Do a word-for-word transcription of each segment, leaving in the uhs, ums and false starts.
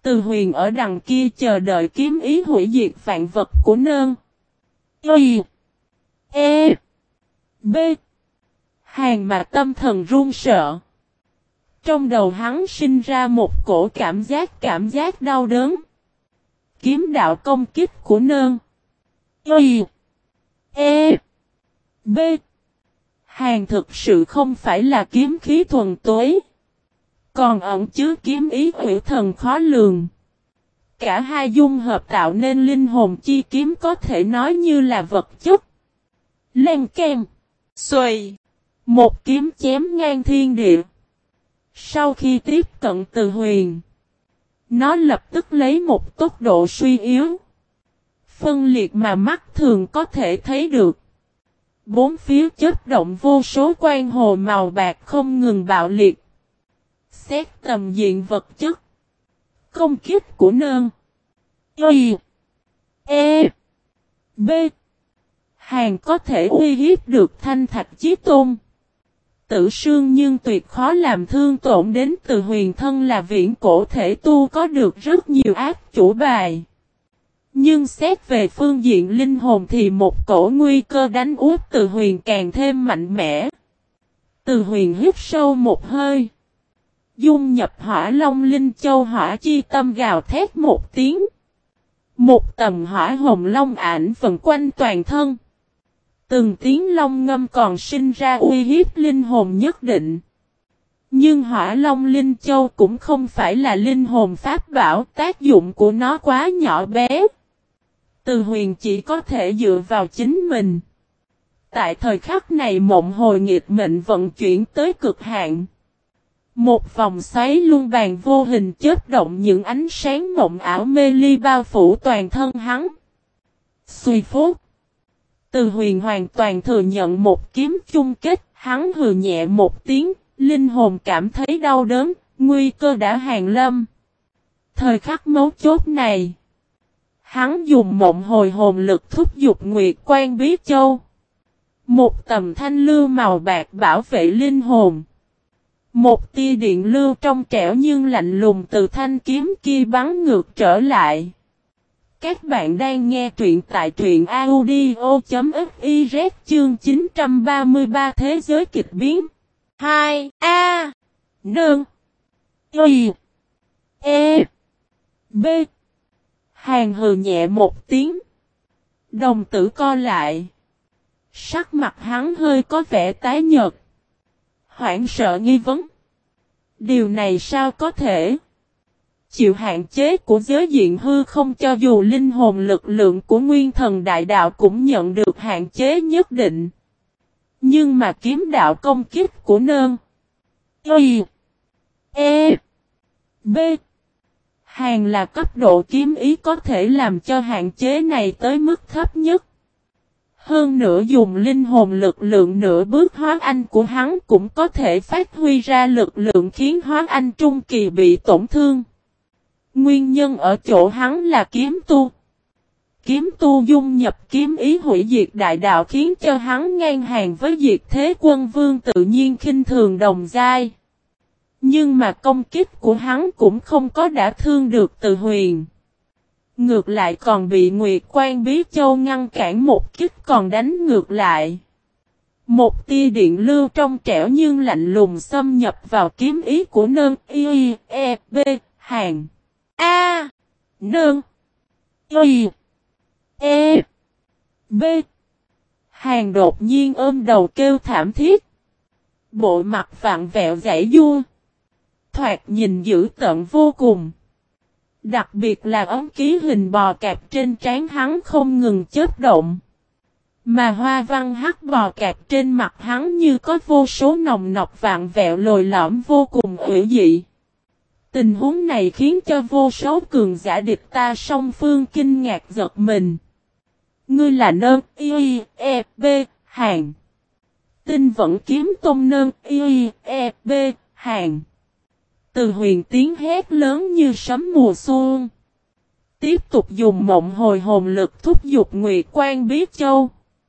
Từ Huyền ở đằng kia chờ đợi kiếm ý hủy diệt vạn vật của nơn. Y. E. B. Hàng mà tâm thần run sợ. Trong đầu hắn sinh ra một cổ cảm giác cảm giác đau đớn. Kiếm đạo công kích của nơn. Y. E. B. Hàng thực sự không phải là kiếm khí thuần túy. Còn ẩn chứa kiếm ý hủy thần khó lường. Cả hai dung hợp tạo nên linh hồn chi kiếm có thể nói như là vật chất. Len keng. Xuầy. Một kiếm chém ngang thiên địa. Sau khi tiếp cận Từ Huyền, nó lập tức lấy một tốc độ suy yếu, phân liệt mà mắt thường có thể thấy được. Bốn phía chớp động vô số quang hồ màu bạc không ngừng bạo liệt. Xét tầm diện vật chất, công kích của nơn. Y. E. B. Hàng có thể uy hiếp được Thanh Thạch Chí Tôn. Tử Sương nhưng tuyệt khó làm thương tổn đến Từ Huyền thân là viễn cổ thể tu có được rất nhiều ác chủ bài. Nhưng xét về phương diện linh hồn thì một cổ nguy cơ đánh úp Từ Huyền càng thêm mạnh mẽ. Từ Huyền hít sâu một hơi. Dung nhập Hỏa Long Linh Châu hỏa chi tâm gào thét một tiếng. Một tầm hỏa hồng long ảnh vần quanh toàn thân. Từng tiếng long ngâm còn sinh ra uy hiếp linh hồn nhất định. Nhưng Hỏa Long Linh Châu cũng không phải là linh hồn pháp bảo, tác dụng của nó quá nhỏ bé. Từ Huyền chỉ có thể dựa vào chính mình. Tại thời khắc này mộng hồi nghịch mệnh vận chuyển tới cực hạn. Một vòng xoáy luân bàn vô hình chớp động những ánh sáng mộng ảo mê ly bao phủ toàn thân hắn. Xuy phút. Từ Huyền hoàn toàn thừa nhận một kiếm chung kết, hắn hừ nhẹ một tiếng, linh hồn cảm thấy đau đớn, nguy cơ đã hàng lâm. Thời khắc mấu chốt này, hắn dùng mộng hồi hồn lực thúc giục Nguyệt Quan Bí Châu. Một tầm thanh lưu màu bạc bảo vệ linh hồn. Một tia điện lưu trong trẻo nhưng lạnh lùng từ thanh kiếm kia bắn ngược trở lại. Các bạn đang nghe truyện tại truyện audio.fiz chương chín trăm ba mươi ba Thế giới kịch biến. hai A. Nương. Y. E. B. Hàng hừ nhẹ một tiếng. Đồng tử co lại. Sắc mặt hắn hơi có vẻ tái nhợt. Hoảng sợ nghi vấn. Điều này sao có thể? Chịu hạn chế của giới diện hư không cho dù linh hồn lực lượng của nguyên thần đại đạo cũng nhận được hạn chế nhất định. Nhưng mà kiếm đạo công kích của nơn. Y. E. B. Hàng là cấp độ kiếm ý có thể làm cho hạn chế này tới mức thấp nhất. Hơn nữa dùng linh hồn lực lượng nửa bước hóa anh của hắn cũng có thể phát huy ra lực lượng khiến hóa anh trung kỳ bị tổn thương. Nguyên nhân ở chỗ hắn là kiếm tu. Kiếm tu dung nhập kiếm ý hủy diệt đại đạo khiến cho hắn ngang hàng với diệt thế quân vương tự nhiên khinh thường đồng giai. Nhưng mà công kích của hắn cũng không có đã thương được Từ Huyền. Ngược lại còn bị Nguyệt Quan Bí Châu ngăn cản một kích còn đánh ngược lại. Một tia điện lưu trong trẻo nhưng lạnh lùng xâm nhập vào kiếm ý của nơn. Y. E. B. Hàng. A. Nơn. Y. E. B. Hàng đột nhiên ôm đầu kêu thảm thiết. Bộ mặt vặn vẹo giãy giụa. Thoạt nhìn dữ tợn vô cùng. Đặc biệt là ống ký hình bò cạp trên trán hắn không ngừng chớp động. Mà hoa văn hắc bò cạp trên mặt hắn như có vô số nòng nọc vạn vẹo lồi lõm vô cùng ủy dị. Tình huống này khiến cho vô số cường giả địch ta song phương kinh ngạc giật mình. Ngươi là nơn. Y. E. B. Hàng. Tinh vẫn kiếm tôn nơn. Y. E. B. Hàng. Từ Huyền tiếng hét lớn như sấm mùa xuân. Tiếp tục dùng mộng hồi hồn lực thúc giục Nguyệt Quan Bí Châu.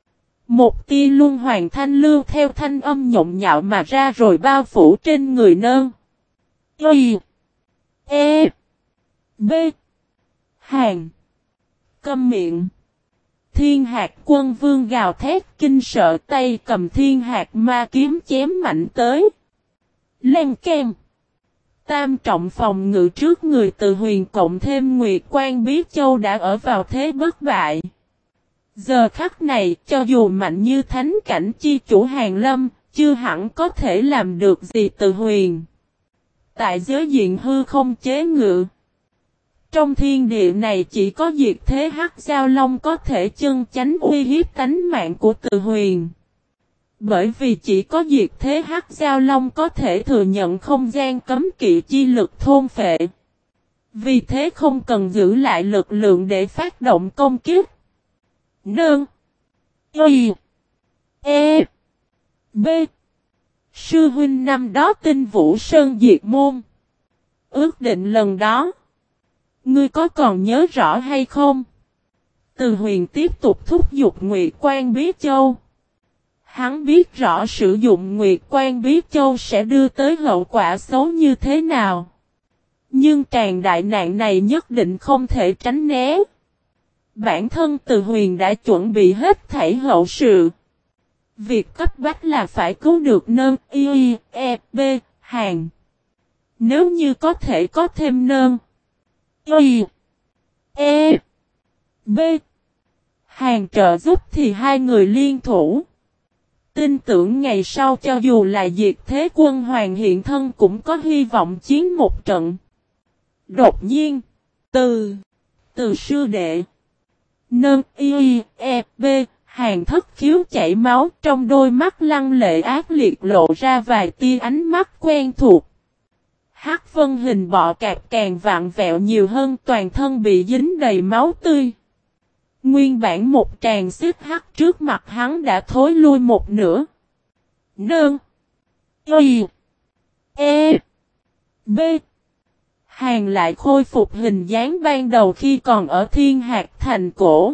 Một tia luân hoàng thanh lưu theo thanh âm nhộn nhạo mà ra rồi bao phủ trên người nơn. Y. E. B. B. Hàn. Câm miệng. Thiên hạt quân vương gào thét kinh sợ, tay cầm thiên hạt ma kiếm chém mạnh tới. Len keng. Tam trọng phòng ngự trước người Từ Huyền cộng thêm Nguyệt Quan Bí Châu đã ở vào thế bất bại. Giờ khắc này, cho dù mạnh như thánh cảnh chi chủ Hàn Lâm, chưa hẳn có thể làm được gì Từ Huyền. Tại giới diện hư không chế ngự. Trong thiên địa này chỉ có diệt thế hắc giao long có thể chân chánh uy hiếp tánh mạng của Từ Huyền. Bởi vì chỉ có diệt thế hắc giao long có thể thừa nhận không gian cấm kỵ chi lực thôn phệ. Vì thế không cần giữ lại lực lượng để phát động công kích. Nương. Y. E. B. Sư huynh năm đó Tinh Vũ Sơn diệt môn. Ước định lần đó. Ngươi có còn nhớ rõ hay không? Từ Huyền tiếp tục thúc giục Nguyệt Quan Bí Châu. Hắn biết rõ sử dụng Nguyệt Quan Bí Châu sẽ đưa tới hậu quả xấu như thế nào. Nhưng tràn đại nạn này nhất định không thể tránh né. Bản thân Từ Huyền đã chuẩn bị hết thảy hậu sự. Việc cấp bách là phải cứu được nơn y e b Hàn. Nếu như có thể có thêm nơn y e b Hàn trợ giúp thì hai người liên thủ. Tin tưởng ngày sau cho dù là diệt thế quân hoàng hiện thân cũng có hy vọng chiến một trận. Đột nhiên, từ, từ sư đệ, nơn y e b Hàn thất khiếu chảy máu, trong đôi mắt lăng lệ ác liệt lộ ra vài tia ánh mắt quen thuộc. Hắc vân hình bọ cạp càng vặn vẹo nhiều hơn, toàn thân bị dính đầy máu tươi. Nguyên bản một tràng xích hắc trước mặt hắn đã thối lui một nửa. Nương. Y. E. B. Hàn lại khôi phục hình dáng ban đầu khi còn ở Thiên Hạt Thành cổ.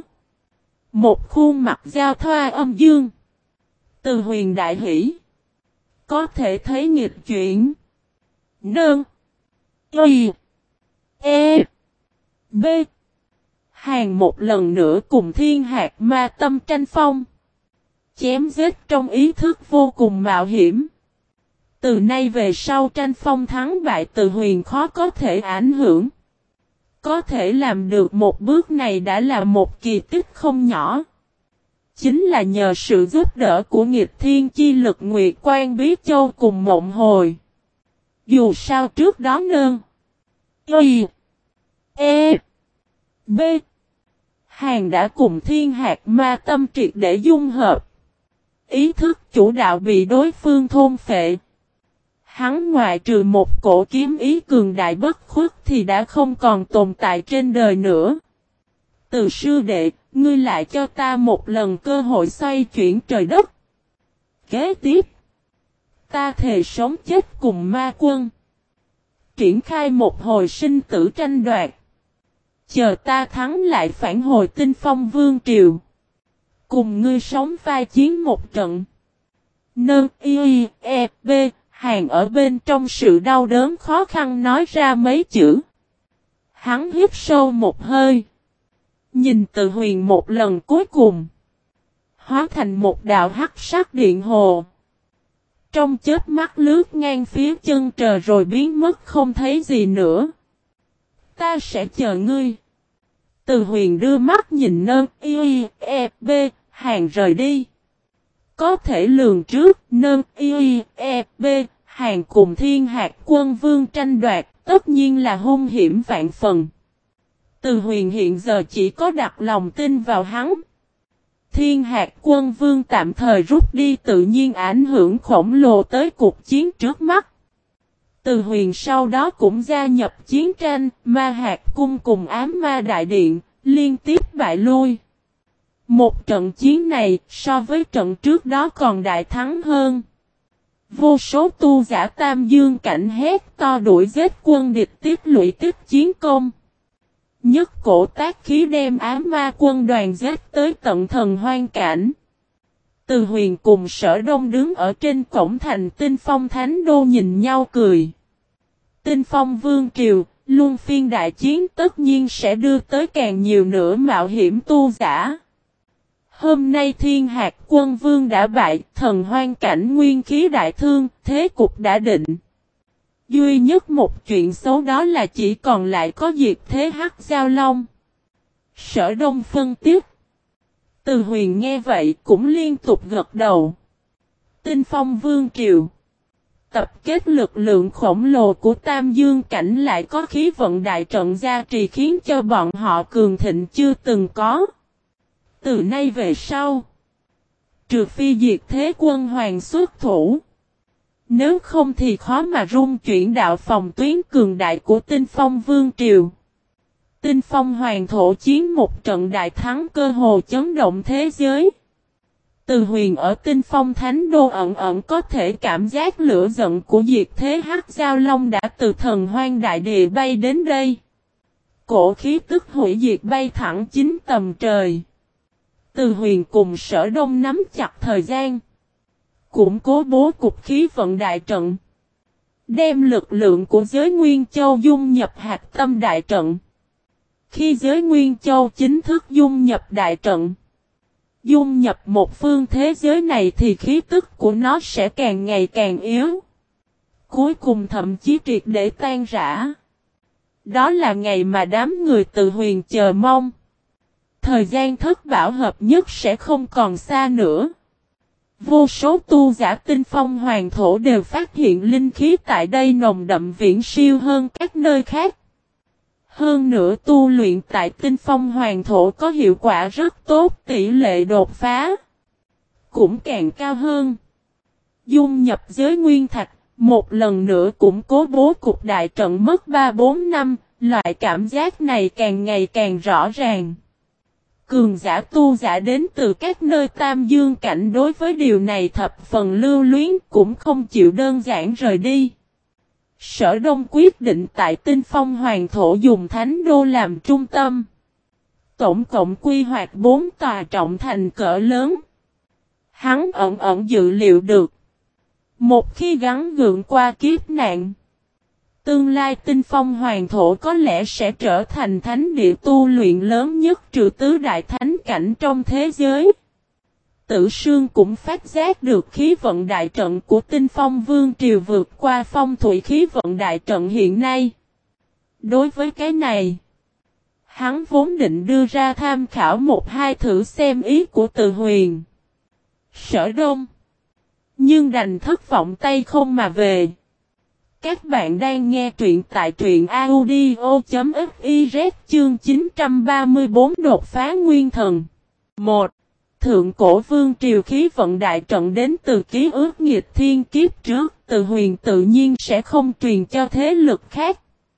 Một khuôn mặt giao thoa âm dương. Từ Huyền đại hỷ. Có thể thấy nghịch chuyển. Nương. Y. E. B. Hàn một lần nữa cùng Thiên Hạt Ma Tâm tranh phong. Chém giết trong ý thức vô cùng mạo hiểm. Từ nay về sau tranh phong thắng bại Từ Huyền khó có thể ảnh hưởng. Có thể làm được một bước này đã là một kỳ tích không nhỏ. Chính là nhờ sự giúp đỡ của nghịch thiên chi lực Nguyệt Quan Bí Châu cùng Mộng Hồi. Dù sao trước đó nơn. Y. E. B. Hàn đã cùng Thiên Hạt Ma Tâm triệt để dung hợp. Ý thức chủ đạo bị đối phương thôn phệ. Hắn ngoại trừ một cổ kiếm ý cường đại bất khuất thì đã không còn tồn tại trên đời nữa. Từ sư đệ, ngươi lại cho ta một lần cơ hội xoay chuyển trời đất. Kế tiếp, ta thề sống chết cùng ma quân. Triển khai một hồi sinh tử tranh đoạt. Chờ ta thắng lại phản hồi Tinh Phong Vương Triều. Cùng ngươi sống vai chiến một trận. Nơn y e b Hàn ở bên trong sự đau đớn khó khăn nói ra mấy chữ. Hắn hít sâu một hơi. Nhìn Từ Huyền một lần cuối cùng. Hóa thành một đạo hắc sắc điện hồ. Trong chớp mắt lướt ngang phía chân trời rồi biến mất không thấy gì nữa. Ta sẽ chờ ngươi. Từ Huyền đưa mắt nhìn nơn y e b Hàn rời đi. Có thể lường trước nơn y e b Hàn cùng Thiên Hạt Quân Vương tranh đoạt tất nhiên là hung hiểm vạn phần. Từ Huyền hiện giờ chỉ có đặt lòng tin vào hắn. Thiên Hạt Quân Vương tạm thời rút đi tự nhiên ảnh hưởng khổng lồ tới cuộc chiến trước mắt. Từ Huyền sau đó cũng gia nhập chiến tranh, Ma Hạt Cung cùng Ám Ma Đại Điện, liên tiếp bại lui. Một trận chiến này so với trận trước đó còn đại thắng hơn. Vô số tu giả Tam Dương cảnh hét to đuổi giết quân địch tiếp lũy tiếp chiến công. Nhất cổ tác khí đem ám ma quân đoàn giết tới tận thần hoang cảnh. Từ Huyền cùng Sở Đông đứng ở trên cổng thành Tinh Phong Thánh Đô nhìn nhau cười. Tinh Phong Vương Triều, luân phiên đại chiến tất nhiên sẽ đưa tới càng nhiều nữa mạo hiểm tu giả. Hôm nay Thiên Hạt Quân Vương đã bại, thần hoang cảnh nguyên khí đại thương, thế cục đã định. Duy nhất một chuyện xấu đó là chỉ còn lại có Diệt Thế Hắc Giao Long. Sở Đông phân tích. Từ Huyền nghe vậy cũng liên tục gật đầu. Tinh Phong Vương Triều. Tập kết lực lượng khổng lồ của Tam Dương Cảnh lại có khí vận đại trận gia trì khiến cho bọn họ cường thịnh chưa từng có. Từ nay về sau, trừ phi Diệt Thế Quân Hoàng xuất thủ, nếu không thì khó mà rung chuyển đạo phòng tuyến cường đại của Tinh Phong Vương Triều. Tinh Phong Hoàng thổ chiến một trận đại thắng cơ hồ chấn động thế giới. Từ Huyền ở Tinh Phong Thánh Đô ẩn ẩn có thể cảm giác lửa giận của Diệt Thế Hắc Giao Long đã từ thần hoang đại địa bay đến đây. Cổ khí tức hủy diệt bay thẳng chính tầm trời. Từ Huyền cùng Sở Đông nắm chặt thời gian, củng cố bố cục khí vận đại trận, đem lực lượng của giới Nguyên Châu dung nhập hạt tâm đại trận. Khi giới Nguyên Châu chính thức dung nhập đại trận, dung nhập một phương thế giới này thì khí tức của nó sẽ càng ngày càng yếu. Cuối cùng thậm chí triệt để tan rã. Đó là ngày mà đám người Từ Huyền chờ mong. Thời gian thất bảo hợp nhất sẽ không còn xa nữa. Vô số tu giả Tinh Phong Hoàng thổ đều phát hiện linh khí tại đây nồng đậm viễn siêu hơn các nơi khác. Hơn nữa tu luyện tại Tinh Phong Hoàng thổ có hiệu quả rất tốt, tỷ lệ đột phá cũng càng cao hơn. Dung nhập giới nguyên thạch, một lần nữa củng cố bố cục đại trận mất ba bốn năm, loại cảm giác này càng ngày càng rõ ràng. Cường giả tu giả đến từ các nơi Tam Dương Cảnh đối với điều này thập phần lưu luyến cũng không chịu đơn giản rời đi. Sở Đông quyết định tại Tinh Phong Hoàng thổ dùng Thánh Đô làm trung tâm. Tổng cộng quy hoạch bốn tòa trọng thành cỡ lớn. Hắn ẩn ẩn dự liệu được. Một khi gắn gượng qua kiếp nạn, tương lai Tinh Phong Hoàng thổ có lẽ sẽ trở thành thánh địa tu luyện lớn nhất trừ tứ đại thánh cảnh trong thế giới. Tử Sương cũng phát giác được khí vận đại trận của Tinh Phong Vương Triều vượt qua phong thủy khí vận đại trận hiện nay. Đối với cái này, hắn vốn định đưa ra tham khảo một hai thử xem ý của Từ Huyền, Sở Đông, nhưng đành thất vọng tay không mà về. Các bạn đang nghe truyện tại truyện audio.fiz chương chín trăm ba mươi bốn đột phá nguyên thần. một. Thượng cổ vương triều khí vận đại trận đến từ ký ức nghịch thiên kiếp trước, Từ Huyền tự nhiên sẽ không truyền cho thế lực khác.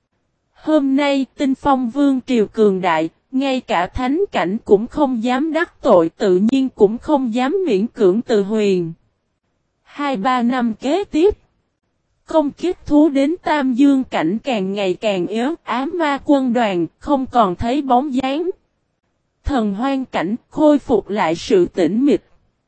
Hôm nay Tinh Phong vương triều cường đại, ngay cả thánh cảnh cũng không dám đắc tội, tự nhiên cũng không dám miễn cưỡng Từ Huyền. Hai ba năm kế tiếp, công kiếp thú đến Tam Dương Cảnh càng ngày càng yếu, ám ma quân đoàn không còn thấy bóng dáng. Thần hoang cảnh khôi phục lại sự tĩnh mịch.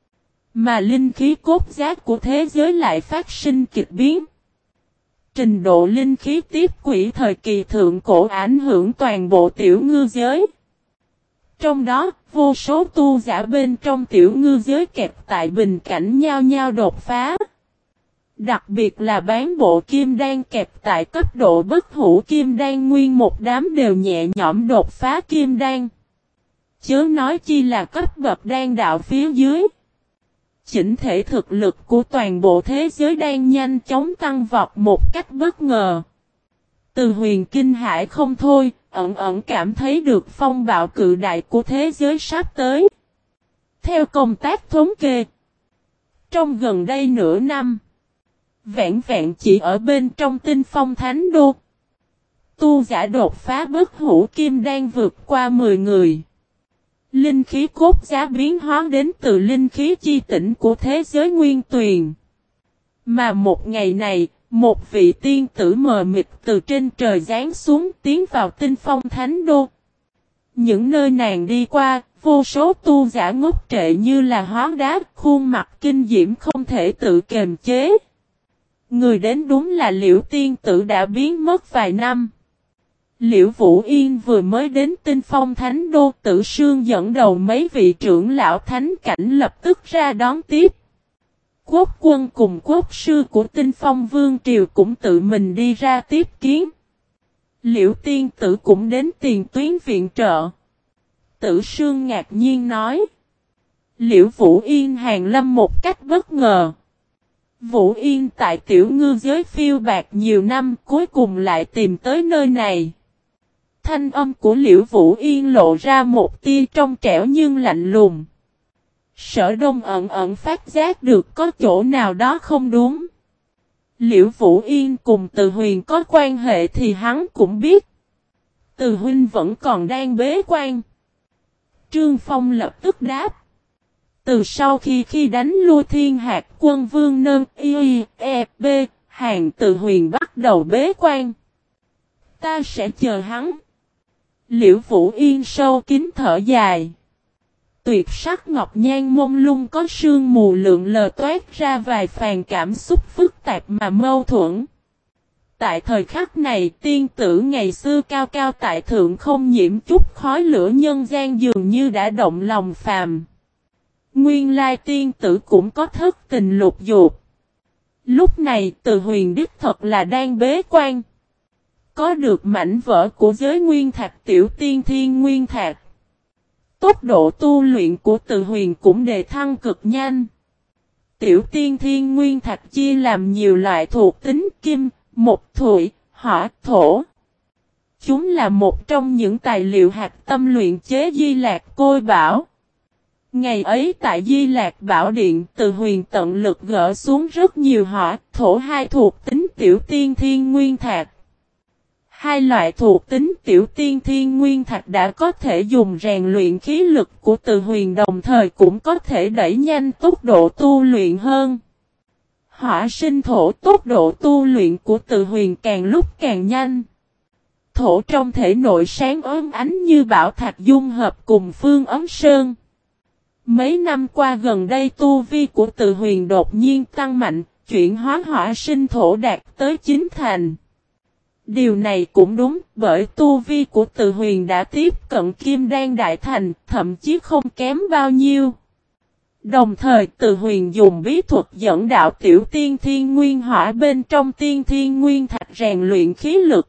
Mà linh khí cốt giác của thế giới lại phát sinh kịch biến. Trình độ linh khí tiếp quỷ thời kỳ thượng cổ ảnh hưởng toàn bộ tiểu ngư giới. Trong đó, vô số tu giả bên trong tiểu ngư giới kẹp tại bình cảnh nhao nhao đột phá. Đặc biệt là bán bộ kim đan kẹp tại cấp độ bất hủ kim đan, nguyên một đám đều nhẹ nhõm đột phá kim đan. Chớ nói chi là cấp bậc đan đạo phía dưới. Chỉnh thể thực lực của toàn bộ thế giới đang nhanh chóng tăng vọt một cách bất ngờ. Từ Huyền kinh hãi không thôi, ẩn ẩn cảm thấy được phong bạo cự đại của thế giới sắp tới. Theo công tác thống kê, trong gần đây nửa năm, vẹn vẹn chỉ ở bên trong Tinh Phong Thánh Đô, tu giả đột phá bất hủ kim đan vượt qua mười người. Linh khí cốt giá biến hóa đến từ linh khí chi tỉnh của thế giới nguyên tuyền. Mà một ngày này, một vị tiên tử mờ mịt từ trên trời giáng xuống tiến vào Tinh Phong Thánh Đô. Những nơi nàng đi qua, vô số tu giả ngốc trệ như là hóa đá, khuôn mặt kinh diễm không thể tự kiềm chế. Người đến đúng là Liễu tiên tử đã biến mất vài năm. Liễu Vũ Yên vừa mới đến Tinh Phong Thánh Đô, Tử Sương dẫn đầu mấy vị trưởng lão thánh cảnh lập tức ra đón tiếp. Quốc quân cùng quốc sư của Tinh Phong Vương Triều cũng tự mình đi ra tiếp kiến. Liễu tiên tử cũng đến tiền tuyến viện trợ. Tử Sương ngạc nhiên nói. Liễu Vũ Yên hàng lâm một cách bất ngờ. Vũ Yên tại tiểu ngư giới phiêu bạc nhiều năm cuối cùng lại tìm tới nơi này. Thanh âm của Liễu Vũ Yên lộ ra một tia trong trẻo nhưng lạnh lùng. Sở Đông ẩn ẩn phát giác được có chỗ nào đó không đúng. Liễu Vũ Yên cùng Từ Huyền có quan hệ thì hắn cũng biết. Từ huynh vẫn còn đang bế quan. Trương Phong lập tức đáp. Từ sau khi khi đánh lui Thiên Hạt Quân Vương Nơn y e b, hàng Từ Huyền bắt đầu bế quan. Ta sẽ chờ hắn. Liễu Vũ Yên sâu kín thở dài. Tuyệt sắc ngọc nhan mông lung có sương mù lượn lờ toát ra vài phàn cảm xúc phức tạp mà mâu thuẫn. Tại thời khắc này tiên tử ngày xưa cao cao tại thượng không nhiễm chút khói lửa nhân gian dường như đã động lòng phàm. Nguyên lai tiên tử cũng có thất tình lục dục. Lúc này Từ Huyền đích thật là đang bế quan. Có được mảnh vỡ của giới nguyên thạch tiểu tiên thiên nguyên thạch. Tốc độ tu luyện của Từ Huyền cũng đề thăng cực nhanh. Tiểu tiên thiên nguyên thạch chia làm nhiều loại thuộc tính kim, mộc thủy, hỏa, thổ. Chúng là một trong những tài liệu hạt tâm luyện chế Di Lạc Côi Bảo. Ngày ấy tại Di Lạc Bảo Điện, Từ Huyền tận lực gỡ xuống rất nhiều hỏa, thổ hai thuộc tính tiểu tiên thiên nguyên thạch. Hai loại thuộc tính tiểu tiên thiên nguyên thạch đã có thể dùng rèn luyện khí lực của Từ Huyền đồng thời cũng có thể đẩy nhanh tốc độ tu luyện hơn. Hỏa sinh thổ tốc độ tu luyện của Từ Huyền càng lúc càng nhanh. Thổ trong thể nội sáng ốm ánh như bảo thạch dung hợp cùng Phương Ấm Sơn. Mấy năm qua gần đây tu vi của Từ Huyền đột nhiên tăng mạnh, chuyển hóa hỏa sinh thổ đạt tới chín thành. Điều này cũng đúng, bởi tu vi của Từ Huyền đã tiếp cận Kim Đan Đại Thành, thậm chí không kém bao nhiêu. Đồng thời Từ Huyền dùng bí thuật dẫn đạo tiểu tiên thiên nguyên hỏa bên trong tiên thiên nguyên thạch rèn luyện khí lực.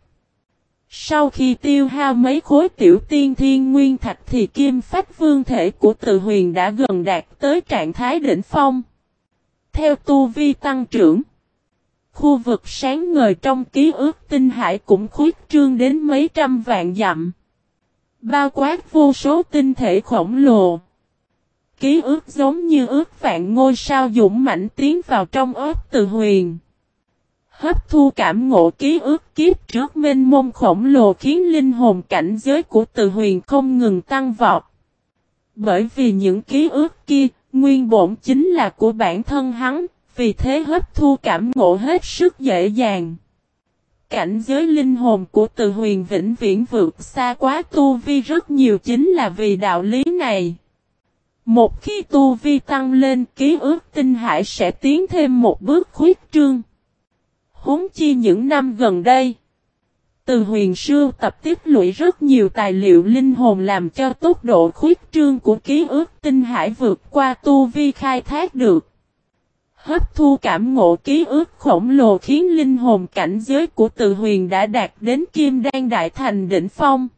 Sau khi tiêu hao mấy khối tiểu tiên thiên nguyên thạch thì kim phách vương thể của Từ Huyền đã gần đạt tới trạng thái đỉnh phong. Theo tu vi tăng trưởng, khu vực sáng ngời trong ký ức tinh hải cũng khuyết trương đến mấy trăm vạn dặm. Bao quát vô số tinh thể khổng lồ. Ký ức giống như ước vạn ngôi sao dũng mãnh tiến vào trong óc Từ Huyền. Hấp thu cảm ngộ ký ức kiếp trước mênh mông khổng lồ khiến linh hồn cảnh giới của Từ Huyền không ngừng tăng vọt. Bởi vì những ký ức kia, nguyên bổn chính là của bản thân hắn, vì thế hấp thu cảm ngộ hết sức dễ dàng. Cảnh giới linh hồn của Từ Huyền vĩnh viễn vượt xa quá tu vi rất nhiều chính là vì đạo lý này. Một khi tu vi tăng lên, ký ức tinh hải sẽ tiến thêm một bước khuyết trương. Huống chi những năm gần đây, Từ Huyền sưu tập tiếp lũy rất nhiều tài liệu linh hồn làm cho tốc độ khuyết trương của ký ức tinh hải vượt qua tu vi khai thác được. Hấp thu cảm ngộ ký ức khổng lồ khiến linh hồn cảnh giới của Từ Huyền đã đạt đến Kim Đan Đại Thành đỉnh phong.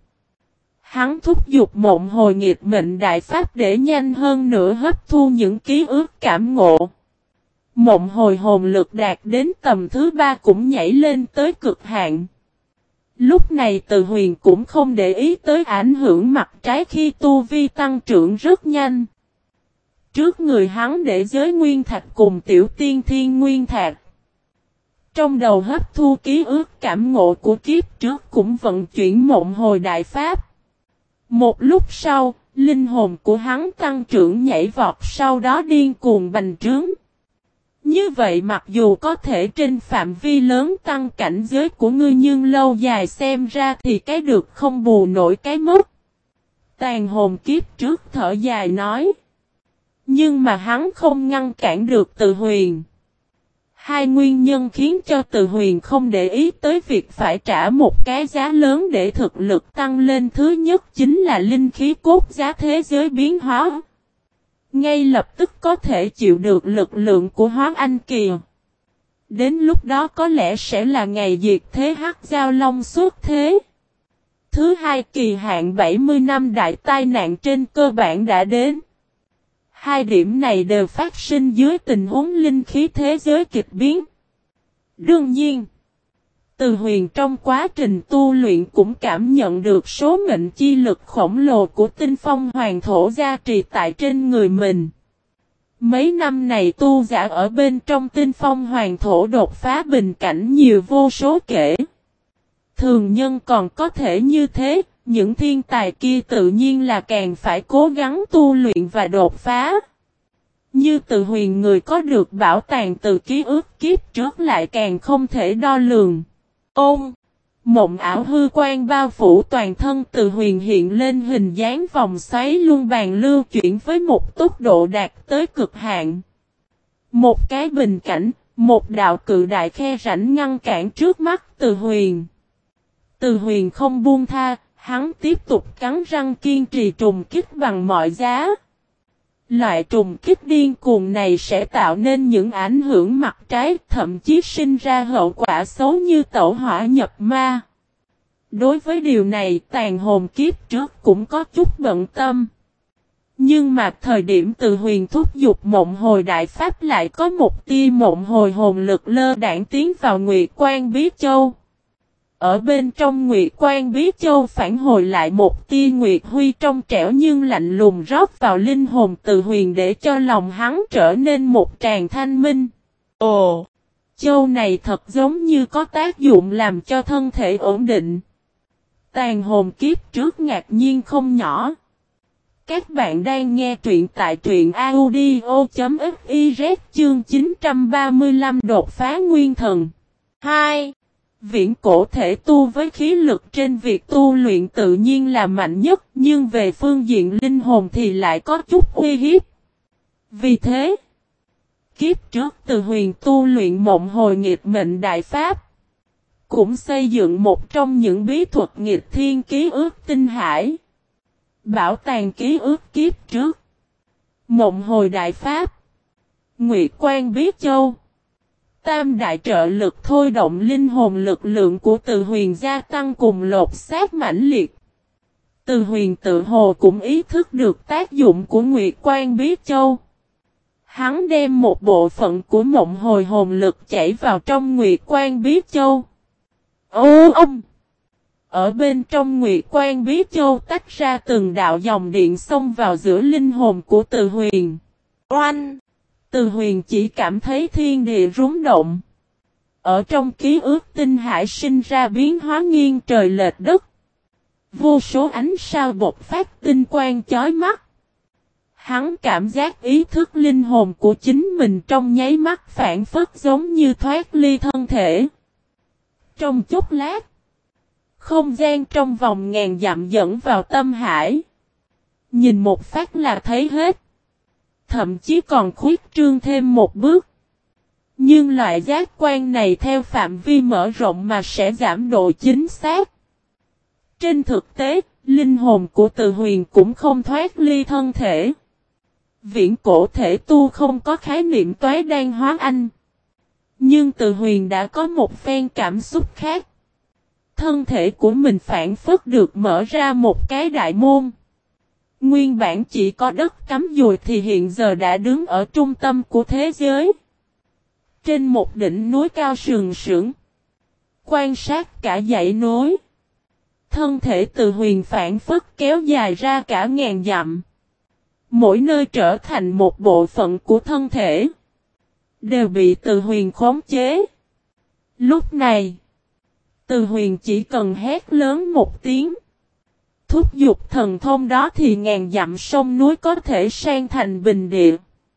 Hắn thúc giục mộng hồi nghịch mệnh đại pháp để nhanh hơn nữa hấp thu những ký ức cảm ngộ. Mộng hồi hồn lực đạt đến tầm thứ ba cũng nhảy lên tới cực hạn. Lúc này Từ Huyền cũng không để ý tới ảnh hưởng mặt trái khi tu vi tăng trưởng rất nhanh. Trước người hắn để giới nguyên thạch cùng tiểu tiên thiên nguyên thạch. Trong đầu hấp thu ký ức cảm ngộ của kiếp trước cũng vận chuyển mộng hồi đại pháp. Một lúc sau, linh hồn của hắn tăng trưởng nhảy vọt sau đó điên cuồng bành trướng. Như vậy mặc dù có thể trên phạm vi lớn tăng cảnh giới của ngươi nhưng lâu dài xem ra thì cái được không bù nổi cái mất. Tàn hồn kiếp trước thở dài nói. Nhưng mà hắn không ngăn cản được Từ Huyền. Hai nguyên nhân khiến cho Từ Huyền không để ý tới việc phải trả một cái giá lớn để thực lực tăng lên. Thứ nhất chính là linh khí cốt giá thế giới biến hóa. Ngay lập tức có thể chịu được lực lượng của Hóa Anh Kỳ. Đến lúc đó có lẽ sẽ là ngày diệt thế Hắc Giao Long xuất thế. Thứ hai, kỳ hạn bảy mươi năm đại tai nạn trên cơ bản đã đến. Hai điểm này đều phát sinh dưới tình huống linh khí thế giới kịch biến. Đương nhiên, Từ Huyền trong quá trình tu luyện cũng cảm nhận được số mệnh chi lực khổng lồ của Tinh Phong Hoàng Thổ gia trì tại trên người mình. Mấy năm này tu giả ở bên trong Tinh Phong Hoàng Thổ đột phá bình cảnh nhiều vô số kể. Thường nhân còn có thể như thế, những thiên tài kia tự nhiên là càng phải cố gắng tu luyện và đột phá. Như Từ Huyền, người có được bảo tàng từ ký ức kiếp trước, lại càng không thể đo lường. Ôm! Mộng ảo hư quan bao phủ toàn thân Từ Huyền, hiện lên hình dáng vòng xoáy luân bàn lưu chuyển với một tốc độ đạt tới cực hạn. Một cái bình cảnh, một đạo cự đại khe rãnh ngăn cản trước mắt Từ Huyền. Từ Huyền không buông tha, hắn tiếp tục cắn răng kiên trì trùng kích bằng mọi giá. Loại trùng kích điên cuồng này sẽ tạo nên những ảnh hưởng mặt trái, thậm chí sinh ra hậu quả xấu như tẩu hỏa nhập ma. Đối với điều này, Tàn Hồn kiếp trước cũng có chút bận tâm. Nhưng mà thời điểm Từ Huyền thúc giục mộng hồi đại pháp, lại có một tia mộng hồi hồn lực lơ đãng tiến vào Nguyệt Quan Bí Châu. Ở bên trong Nguyệt Quan Bí Châu phản hồi lại một tia Nguyệt Huy trong trẻo nhưng lạnh lùng rót vào linh hồn Từ Huyền để cho lòng hắn trở nên một tràng thanh minh. Ồ! Châu này thật giống như có tác dụng làm cho thân thể ổn định. Tàn Hồn kiếp trước ngạc nhiên không nhỏ. Các bạn đang nghe truyện tại truyện audio chấm fiz chương chín trăm ba mươi lăm đột phá nguyên thần. hai. Viễn cổ thể tu với khí lực trên việc tu luyện tự nhiên là mạnh nhất, nhưng về phương diện linh hồn thì lại có chút uy hiếp. Vì thế, kiếp trước Từ Huyền tu luyện mộng hồi nghịch mệnh đại pháp, cũng xây dựng một trong những bí thuật nghịch thiên ký ức tinh hải. Bảo tàng ký ức kiếp trước, mộng hồi đại pháp, Nguyệt Quan Bí Châu. Tam đại trợ lực thôi động linh hồn, lực lượng của Từ Huyền gia tăng cùng lột xác mãnh liệt. Từ Huyền tự hồ cũng ý thức được tác dụng của Nguyệt Quan Bí Châu. Hắn đem một bộ phận của mộng hồi hồn lực chảy vào trong Nguyệt Quan Bí Châu. Ô ông! Ở bên trong Nguyệt Quan Bí Châu tách ra từng đạo dòng điện xông vào giữa linh hồn của Từ Huyền. Oanh! Từ Huyền chỉ cảm thấy thiên địa rúng động. Ở trong ký ức tinh hải sinh ra biến hóa nghiêng trời lệch đất. Vô số ánh sao bộc phát tinh quang chói mắt. Hắn cảm giác ý thức linh hồn của chính mình trong nháy mắt phản phất giống như thoát ly thân thể. Trong chốc lát, không gian trong vòng ngàn dặm dẫn vào tâm hải. Nhìn một phát là thấy hết. Thậm chí còn khuyết trương thêm một bước. Nhưng loại giác quan này theo phạm vi mở rộng mà sẽ giảm độ chính xác. Trên thực tế, linh hồn của Từ Huyền cũng không thoát ly thân thể. Viễn cổ thể tu không có khái niệm toái đan hóa anh. Nhưng Từ Huyền đã có một phen cảm xúc khác. Thân thể của mình phản phất được mở ra một cái đại môn. Nguyên bản chỉ có đất cắm dùi thì hiện giờ đã đứng ở trung tâm của thế giới. Trên một đỉnh núi cao sừng sững. Quan sát cả dãy núi. Thân thể Từ Huyền phản phất kéo dài ra cả ngàn dặm. Mỗi nơi trở thành một bộ phận của thân thể. Đều bị Từ Huyền khống chế. Lúc này, Từ Huyền chỉ cần hét lớn một tiếng. Thúc giục thần thông đó thì ngàn dặm sông núi có thể san thành bình địa.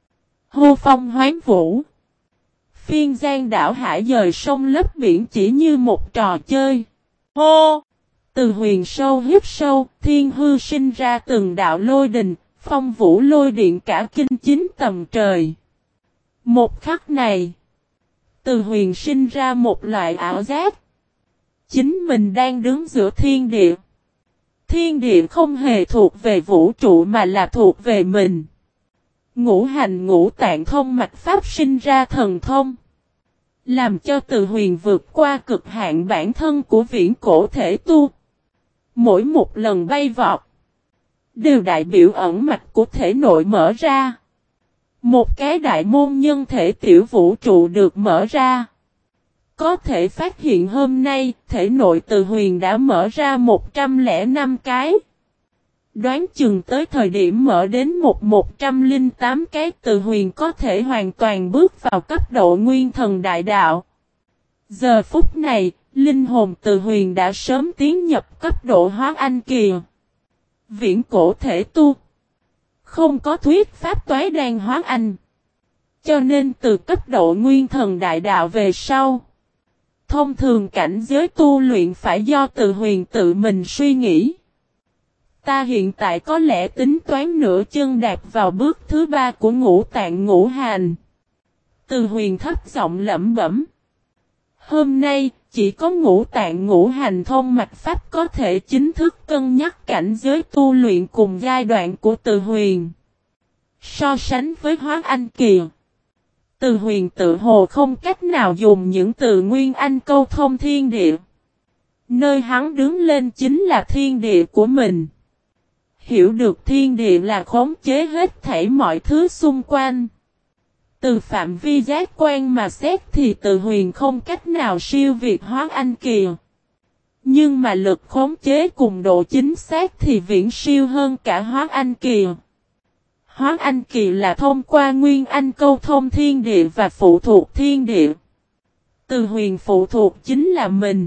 Hô phong hoán vũ. Phiên giang đảo hải dời sông lấp biển chỉ như một trò chơi. Hô! Từ Huyền sâu hít sâu, thiên hư sinh ra từng đạo lôi đình, phong vũ lôi điện cả kinh chín tầm trời. Một khắc này, Từ Huyền sinh ra một loại ảo giác. Chính mình đang đứng giữa thiên địa. Thiên địa không hề thuộc về vũ trụ mà là thuộc về mình. Ngũ hành ngũ tạng thông mạch pháp sinh ra thần thông. Làm cho Từ Huyền vượt qua cực hạn bản thân của viễn cổ thể tu. Mỗi một lần bay vọt. Đều đại biểu ẩn mạch của thể nội mở ra. Một cái đại môn nhân thể tiểu vũ trụ được mở ra. Có thể phát hiện hôm nay thể nội Từ Huyền đã mở ra một trăm lẻ năm cái. Đoán chừng tới thời điểm mở đến một một trăm lẻ tám cái Từ Huyền có thể hoàn toàn bước vào cấp độ nguyên thần đại đạo. Giờ phút này, linh hồn Từ Huyền đã sớm tiến nhập cấp độ hóa anh kỳ. Viễn cổ thể tu. Không có thuyết pháp toái đan hóa anh. Cho nên từ cấp độ nguyên thần đại đạo về sau. Thông thường cảnh giới tu luyện phải do Từ Huyền tự mình suy nghĩ. Ta hiện tại có lẽ tính toán nửa chân đạp vào bước thứ ba của ngũ tạng ngũ hành. Từ Huyền thấp giọng lẩm bẩm. Hôm nay, chỉ có ngũ tạng ngũ hành thông mạch pháp có thể chính thức cân nhắc cảnh giới tu luyện cùng giai đoạn của Từ Huyền. So sánh với hóa anh kỳ. Từ Huyền tự hồ không cách nào dùng những từ nguyên anh câu thông thiên địa. Nơi hắn đứng lên chính là thiên địa của mình. Hiểu được thiên địa là khống chế hết thảy mọi thứ xung quanh. Từ phạm vi giác quan mà xét thì Từ Huyền không cách nào siêu việt hóa anh kỳ. Nhưng mà lực khống chế cùng độ chính xác thì viễn siêu hơn cả hóa anh kỳ. Hóa anh kỳ là thông qua nguyên anh câu thông thiên địa và phụ thuộc thiên địa. Từ Huyền phụ thuộc chính là mình.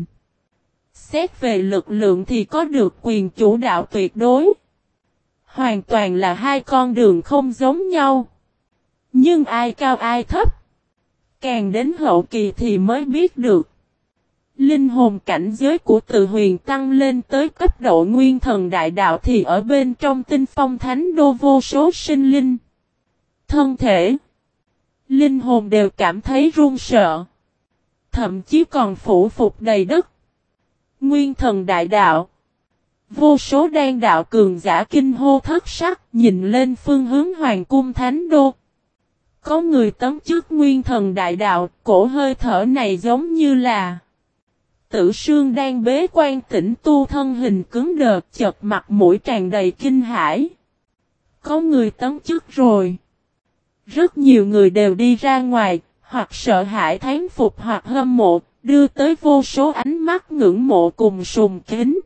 Xét về lực lượng thì có được quyền chủ đạo tuyệt đối. Hoàn toàn là hai con đường không giống nhau. Nhưng ai cao ai thấp. Càng đến hậu kỳ thì mới biết được. Linh hồn cảnh giới của Từ Huyền tăng lên tới cấp độ nguyên thần đại đạo thì ở bên trong tinh phong thánh đô vô số sinh linh. Thân thể. Linh hồn đều cảm thấy run sợ. Thậm chí còn phủ phục đầy đất. Nguyên thần đại đạo. Vô số đan đạo cường giả kinh hô thất sắc nhìn lên phương hướng hoàng cung thánh đô. Có người tấm trước nguyên thần đại đạo, cổ hơi thở này giống như là Tử Sương đang bế quan tĩnh tu thân hình cứng đờ chật mặt mũi tràn đầy kinh hãi. Có người tấm trước rồi. Rất nhiều người đều đi ra ngoài, hoặc sợ hãi thán phục hoặc hâm mộ, đưa tới vô số ánh mắt ngưỡng mộ cùng sùng kính.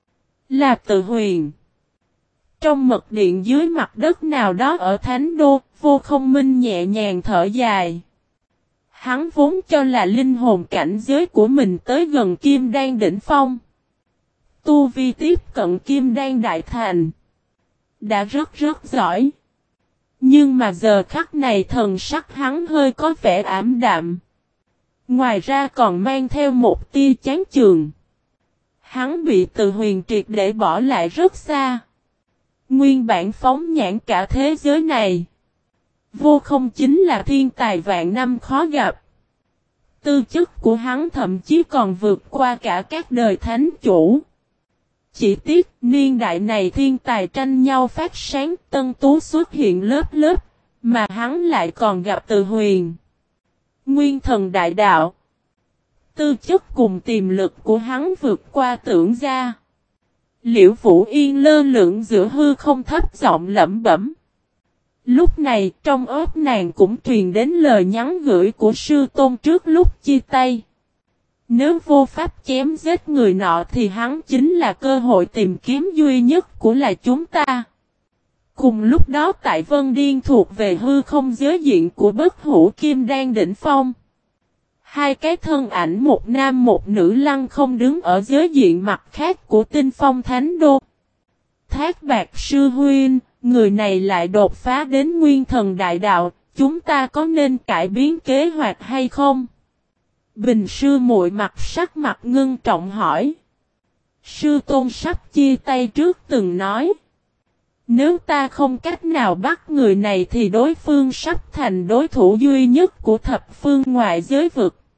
Là Từ Huyền. Trong mật điện dưới mặt đất nào đó ở Thánh Đô, Vô Không Minh nhẹ nhàng thở dài. Hắn vốn cho là linh hồn cảnh giới của mình tới gần Kim Đan đỉnh phong. Tu vi tiếp cận Kim Đan đại thành. Đã rất rất giỏi. Nhưng mà giờ khắc này thần sắc hắn hơi có vẻ ảm đạm. Ngoài ra còn mang theo một tia chán chường. Hắn bị Từ Huyền triệt để bỏ lại rất xa. Nguyên bản phóng nhãn cả thế giới này. Vô Không chính là thiên tài vạn năm khó gặp. Tư chất của hắn thậm chí còn vượt qua cả các đời thánh chủ. Chỉ tiếc niên đại này thiên tài tranh nhau phát sáng, tân tú xuất hiện lớp lớp, mà hắn lại còn gặp Từ Huyền. Nguyên thần đại đạo. Tư chất cùng tiềm lực của hắn vượt qua tưởng gia. Liễu Vũ Yên lơ lửng giữa hư không thấp giọng lẩm bẩm. Lúc này trong ớt nàng cũng truyền đến lời nhắn gửi của sư tôn trước lúc chia tay. Nếu vô pháp chém giết người nọ thì hắn chính là cơ hội tìm kiếm duy nhất của là chúng ta. Cùng lúc đó tại Vân Điên thuộc về hư không giới diện của Bất Hủ Kim Đan đỉnh phong. Hai cái thân ảnh một nam một nữ lăng không đứng ở giới diện mặt khác của tinh phong thánh đô. Thác Bạc sư huynh, người này lại đột phá đến nguyên thần đại đạo, chúng ta có nên cải biến kế hoạch hay không? Bình sư muội mặt sắc mặt ngưng trọng hỏi. Sư tôn sắp chia tay trước từng nói. Nếu ta không cách nào bắt người này thì đối phương sắp thành đối thủ duy nhất của thập phương ngoại giới vực.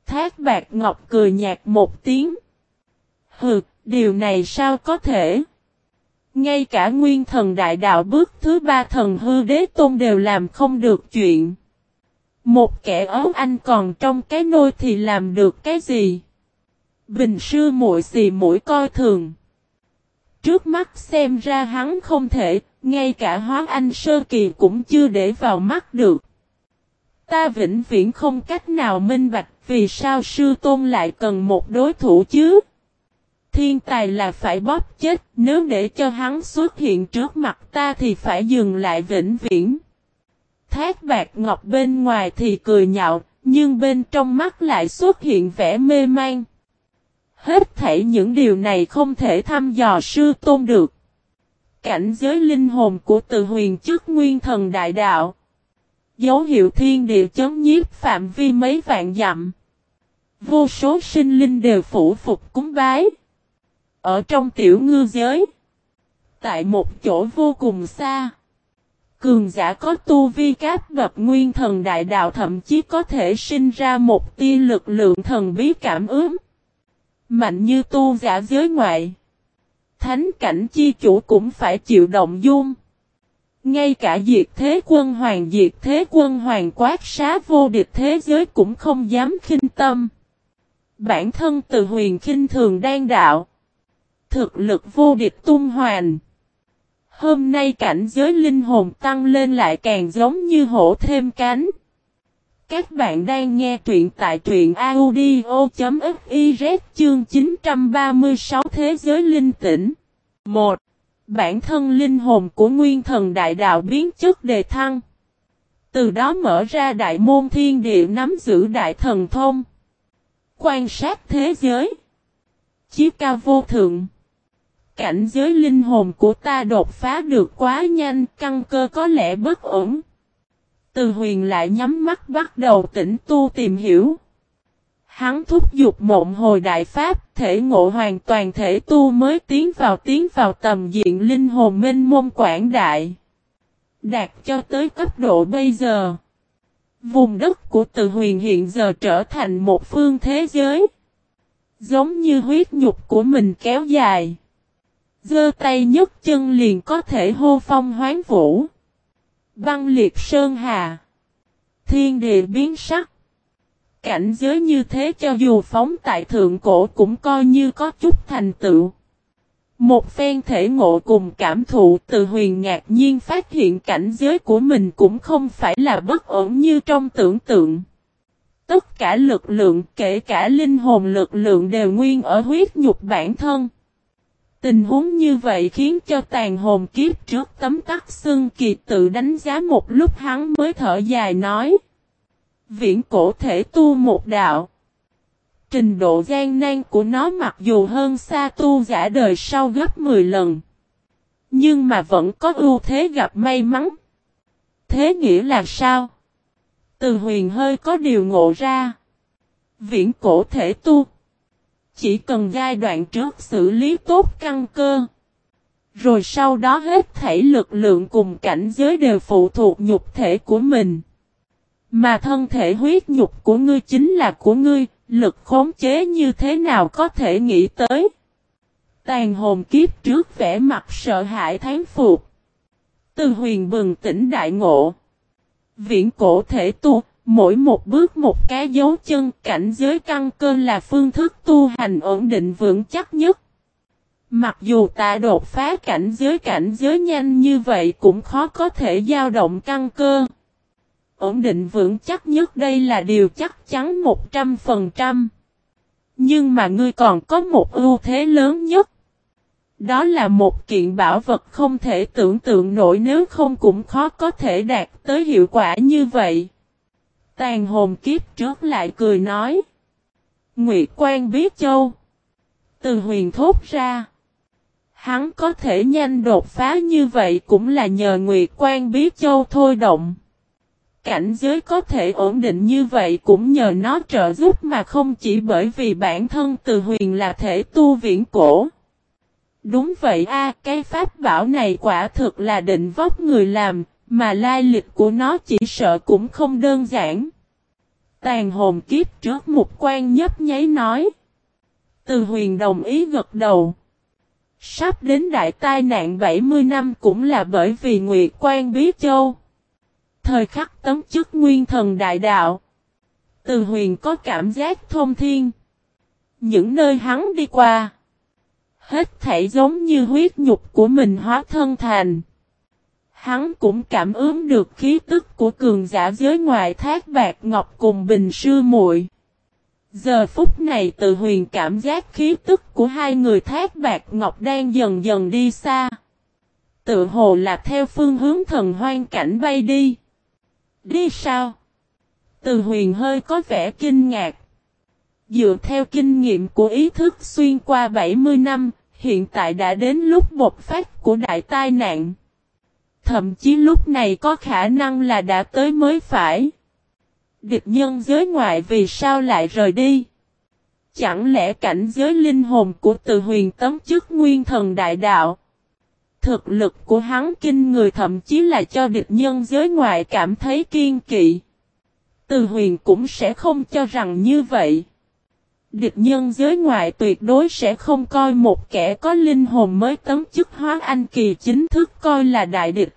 Thác Bạt Ngọc cười nhạt một tiếng. Hừ, điều này sao có thể? Ngay cả nguyên thần đại đạo bước thứ ba thần hư đế tôn đều làm không được chuyện. Một kẻ ấu anh còn trong cái nôi thì làm được cái gì? Bình sư muội xì mũi coi thường. Trước mắt xem ra hắn không thể, ngay cả hóa anh sơ kỳ cũng chưa để vào mắt được. Ta vĩnh viễn không cách nào minh bạch vì sao sư tôn lại cần một đối thủ chứ? Thiên tài là phải bóp chết, nếu để cho hắn xuất hiện trước mặt ta thì phải dừng lại vĩnh viễn. Thác Bạt Ngọc bên ngoài thì cười nhạo, nhưng bên trong mắt lại xuất hiện vẻ mê man. Hết thảy những điều này không thể thăm dò sư tôn được. Cảnh giới linh hồn của Từ Huyền chức nguyên thần đại đạo. Dấu hiệu thiên địa chấn nhiếp phạm vi mấy vạn dặm. Vô số sinh linh đều phủ phục cúng bái. Ở trong tiểu ngư giới. Tại một chỗ vô cùng xa. Cường giả có tu vi cáp bậc nguyên thần đại đạo thậm chí có thể sinh ra một tia lực lượng thần bí cảm ứng. Mạnh như tu giả giới ngoại. Thánh cảnh chi chủ cũng phải chịu động dung. Ngay cả diệt thế quân hoàng diệt thế quân hoàng quát xá vô địch thế giới cũng không dám khinh tâm. Bản thân Từ Huyền khinh thường đan đạo. Thực lực vô địch tung hoành. Hôm nay cảnh giới linh hồn tăng lên lại càng giống như hổ thêm cánh. Các bạn đang nghe truyện tại truyện audio.fiz chương chín trăm ba mươi sáu Thế giới linh tĩnh. một. Bản thân linh hồn của nguyên thần đại đạo biến chất đề thăng. Từ đó mở ra đại môn thiên địa nắm giữ đại thần thông. Quan sát thế giới. Chí cao vô thượng. Cảnh giới linh hồn của ta đột phá được quá nhanh, căn cơ có lẽ bất ổn. Từ Huyền lại nhắm mắt bắt đầu tĩnh tu tìm hiểu. Hắn thúc giục mộng hồi đại pháp, thể ngộ hoàn toàn thể tu mới tiến vào tiến vào tầm diện linh hồn mênh mông quảng đại. Đạt cho tới cấp độ bây giờ. Vùng đất của Từ Huyền hiện giờ trở thành một phương thế giới. Giống như huyết nhục của mình kéo dài. Giơ tay nhấc chân liền có thể hô phong hoán vũ. Băng liệt sơn hà. Thiên địa biến sắc. Cảnh giới như thế cho dù phóng tại thượng cổ cũng coi như có chút thành tựu. Một phen thể ngộ cùng cảm thụ Từ Huyền ngạc nhiên phát hiện cảnh giới của mình cũng không phải là bất ổn như trong tưởng tượng. Tất cả lực lượng kể cả linh hồn lực lượng đều nguyên ở huyết nhục bản thân. Tình huống như vậy khiến cho tàn hồn kiếp trước tấm tắc xương kỳ tự đánh giá một lúc hắn mới thở dài nói. Viễn cổ thể tu một đạo. Trình độ gian nan của nó mặc dù hơn xa tu giả đời sau gấp mười lần. Nhưng mà vẫn có ưu thế gặp may mắn. Thế nghĩa là sao? Từ Huyền hơi có điều ngộ ra. Viễn cổ thể tu. Chỉ cần giai đoạn trước xử lý tốt căn cơ. Rồi sau đó hết thảy lực lượng cùng cảnh giới đều phụ thuộc nhục thể của mình. Mà thân thể huyết nhục của ngươi chính là của ngươi, lực khống chế như thế nào có thể nghĩ tới. Tàn hồn kiếp trước vẻ mặt sợ hãi thán phục. Từ Huyền bừng tỉnh đại ngộ. Viễn cổ thể tu, mỗi một bước một cái dấu chân, cảnh giới căn cơ là phương thức tu hành ổn định vững chắc nhất. Mặc dù ta đột phá cảnh giới cảnh giới nhanh như vậy cũng khó có thể dao động căn cơ. Ổn định vững chắc nhất đây là điều chắc chắn một trăm phần trăm. Nhưng mà ngươi còn có một ưu thế lớn nhất. Đó là một kiện bảo vật không thể tưởng tượng nổi, nếu không cũng khó có thể đạt tới hiệu quả như vậy. Tàn hồn kiếp trước lại cười nói. Nguyệt Quan Bí Châu. Từ Huyền thốt ra. Hắn có thể nhanh đột phá như vậy cũng là nhờ Nguyệt Quan Bí Châu thôi động. Cảnh giới có thể ổn định như vậy cũng nhờ nó trợ giúp mà không chỉ bởi vì bản thân Từ Huyền là thể tu viễn cổ. Đúng vậy a, cái pháp bảo này quả thực là định vóc người làm, mà lai lịch của nó chỉ sợ cũng không đơn giản. Tàn hồn kiếp trước một quan nhấp nháy nói. Từ Huyền đồng ý gật đầu. Sắp đến đại tai nạn bảy mươi năm cũng là bởi vì Nguyệt Quan Bí Châu. Thời khắc tấm chức nguyên thần đại đạo. Từ Huyền có cảm giác thông thiên. Những nơi hắn đi qua. Hết thảy giống như huyết nhục của mình hóa thân thành. Hắn cũng cảm ứng được khí tức của cường giả giới ngoại Thác Bạt Ngọc cùng Bình Sư Muội. Giờ phút này Từ Huyền cảm giác khí tức của hai người Thác Bạt Ngọc đang dần dần đi xa. Tự hồ là theo phương hướng thần hoang cảnh bay đi. Đi sao? Từ Huyền hơi có vẻ kinh ngạc. Dựa theo kinh nghiệm của ý thức xuyên qua bảy mươi năm, hiện tại đã đến lúc bộc phát của đại tai nạn. Thậm chí lúc này có khả năng là đã tới mới phải. Địch nhân giới ngoại vì sao lại rời đi? Chẳng lẽ cảnh giới linh hồn của Từ Huyền tấm chức nguyên thần đại đạo? Thực lực của hắn kinh người thậm chí là cho địch nhân giới ngoại cảm thấy kiên kỵ. Từ Huyền cũng sẽ không cho rằng như vậy. Địch nhân giới ngoại tuyệt đối sẽ không coi một kẻ có linh hồn mới tấm chức hóa anh kỳ chính thức coi là đại địch.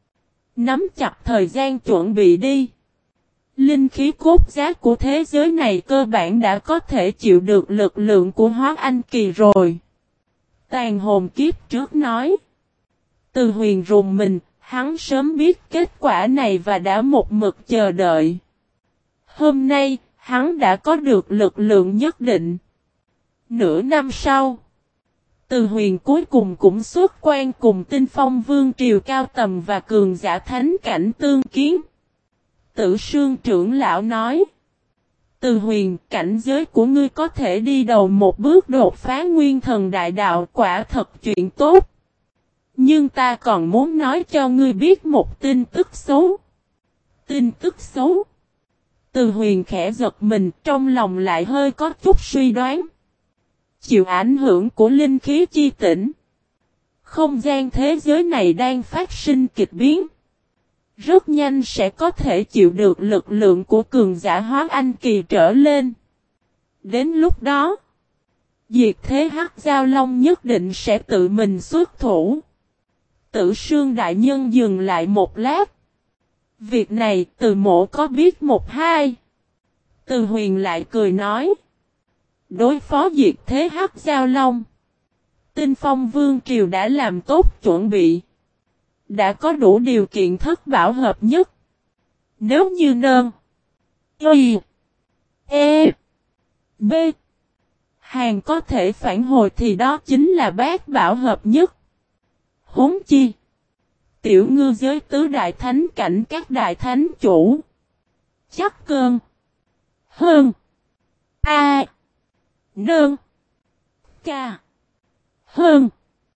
Nắm chặt thời gian chuẩn bị đi. Linh khí cốt giá của thế giới này cơ bản đã có thể chịu được lực lượng của hóa anh kỳ rồi. Tàn hồn kiếp trước nói. Từ Huyền rùng mình, hắn sớm biết kết quả này và đã một mực chờ đợi. Hôm nay, hắn đã có được lực lượng nhất định. Nửa năm sau, Từ Huyền cuối cùng cũng xuất quan cùng Tinh Phong Vương triều cao tầm và cường giả thánh cảnh tương kiến. Tử Sương trưởng lão nói. Từ Huyền, cảnh giới của ngươi có thể đi đầu một bước đột phá nguyên thần đại đạo, quả thật chuyện tốt. Nhưng ta còn muốn nói cho ngươi biết một tin tức xấu. Tin tức xấu? Từ Huyền khẽ giật mình, trong lòng lại hơi có chút suy đoán. Chịu ảnh hưởng của linh khí chi tỉnh. Không gian thế giới này đang phát sinh kịch biến. Rất nhanh sẽ có thể chịu được lực lượng của cường giả hóa anh kỳ trở lên. Đến lúc đó, Diệt Thế Hắc Giao Long nhất định sẽ tự mình xuất thủ. Tử Sương đại nhân dừng lại một lát. Việc này Từ Mộ có biết một hai. Từ Huyền lại cười nói. Đối phó Diệt Thế Hắc Giao Long, Tinh Phong Vương triều đã làm tốt chuẩn bị. Đã có đủ điều kiện thất bảo hợp nhất. Nếu như nơn Y E B Hàng có thể phản hồi thì đó chính là bát bảo hợp nhất. Huống chi tiểu ngư giới tứ đại thánh cảnh các đại thánh chủ. Chắc cơn. Hơn. A. Nơn. Ca. Hơn.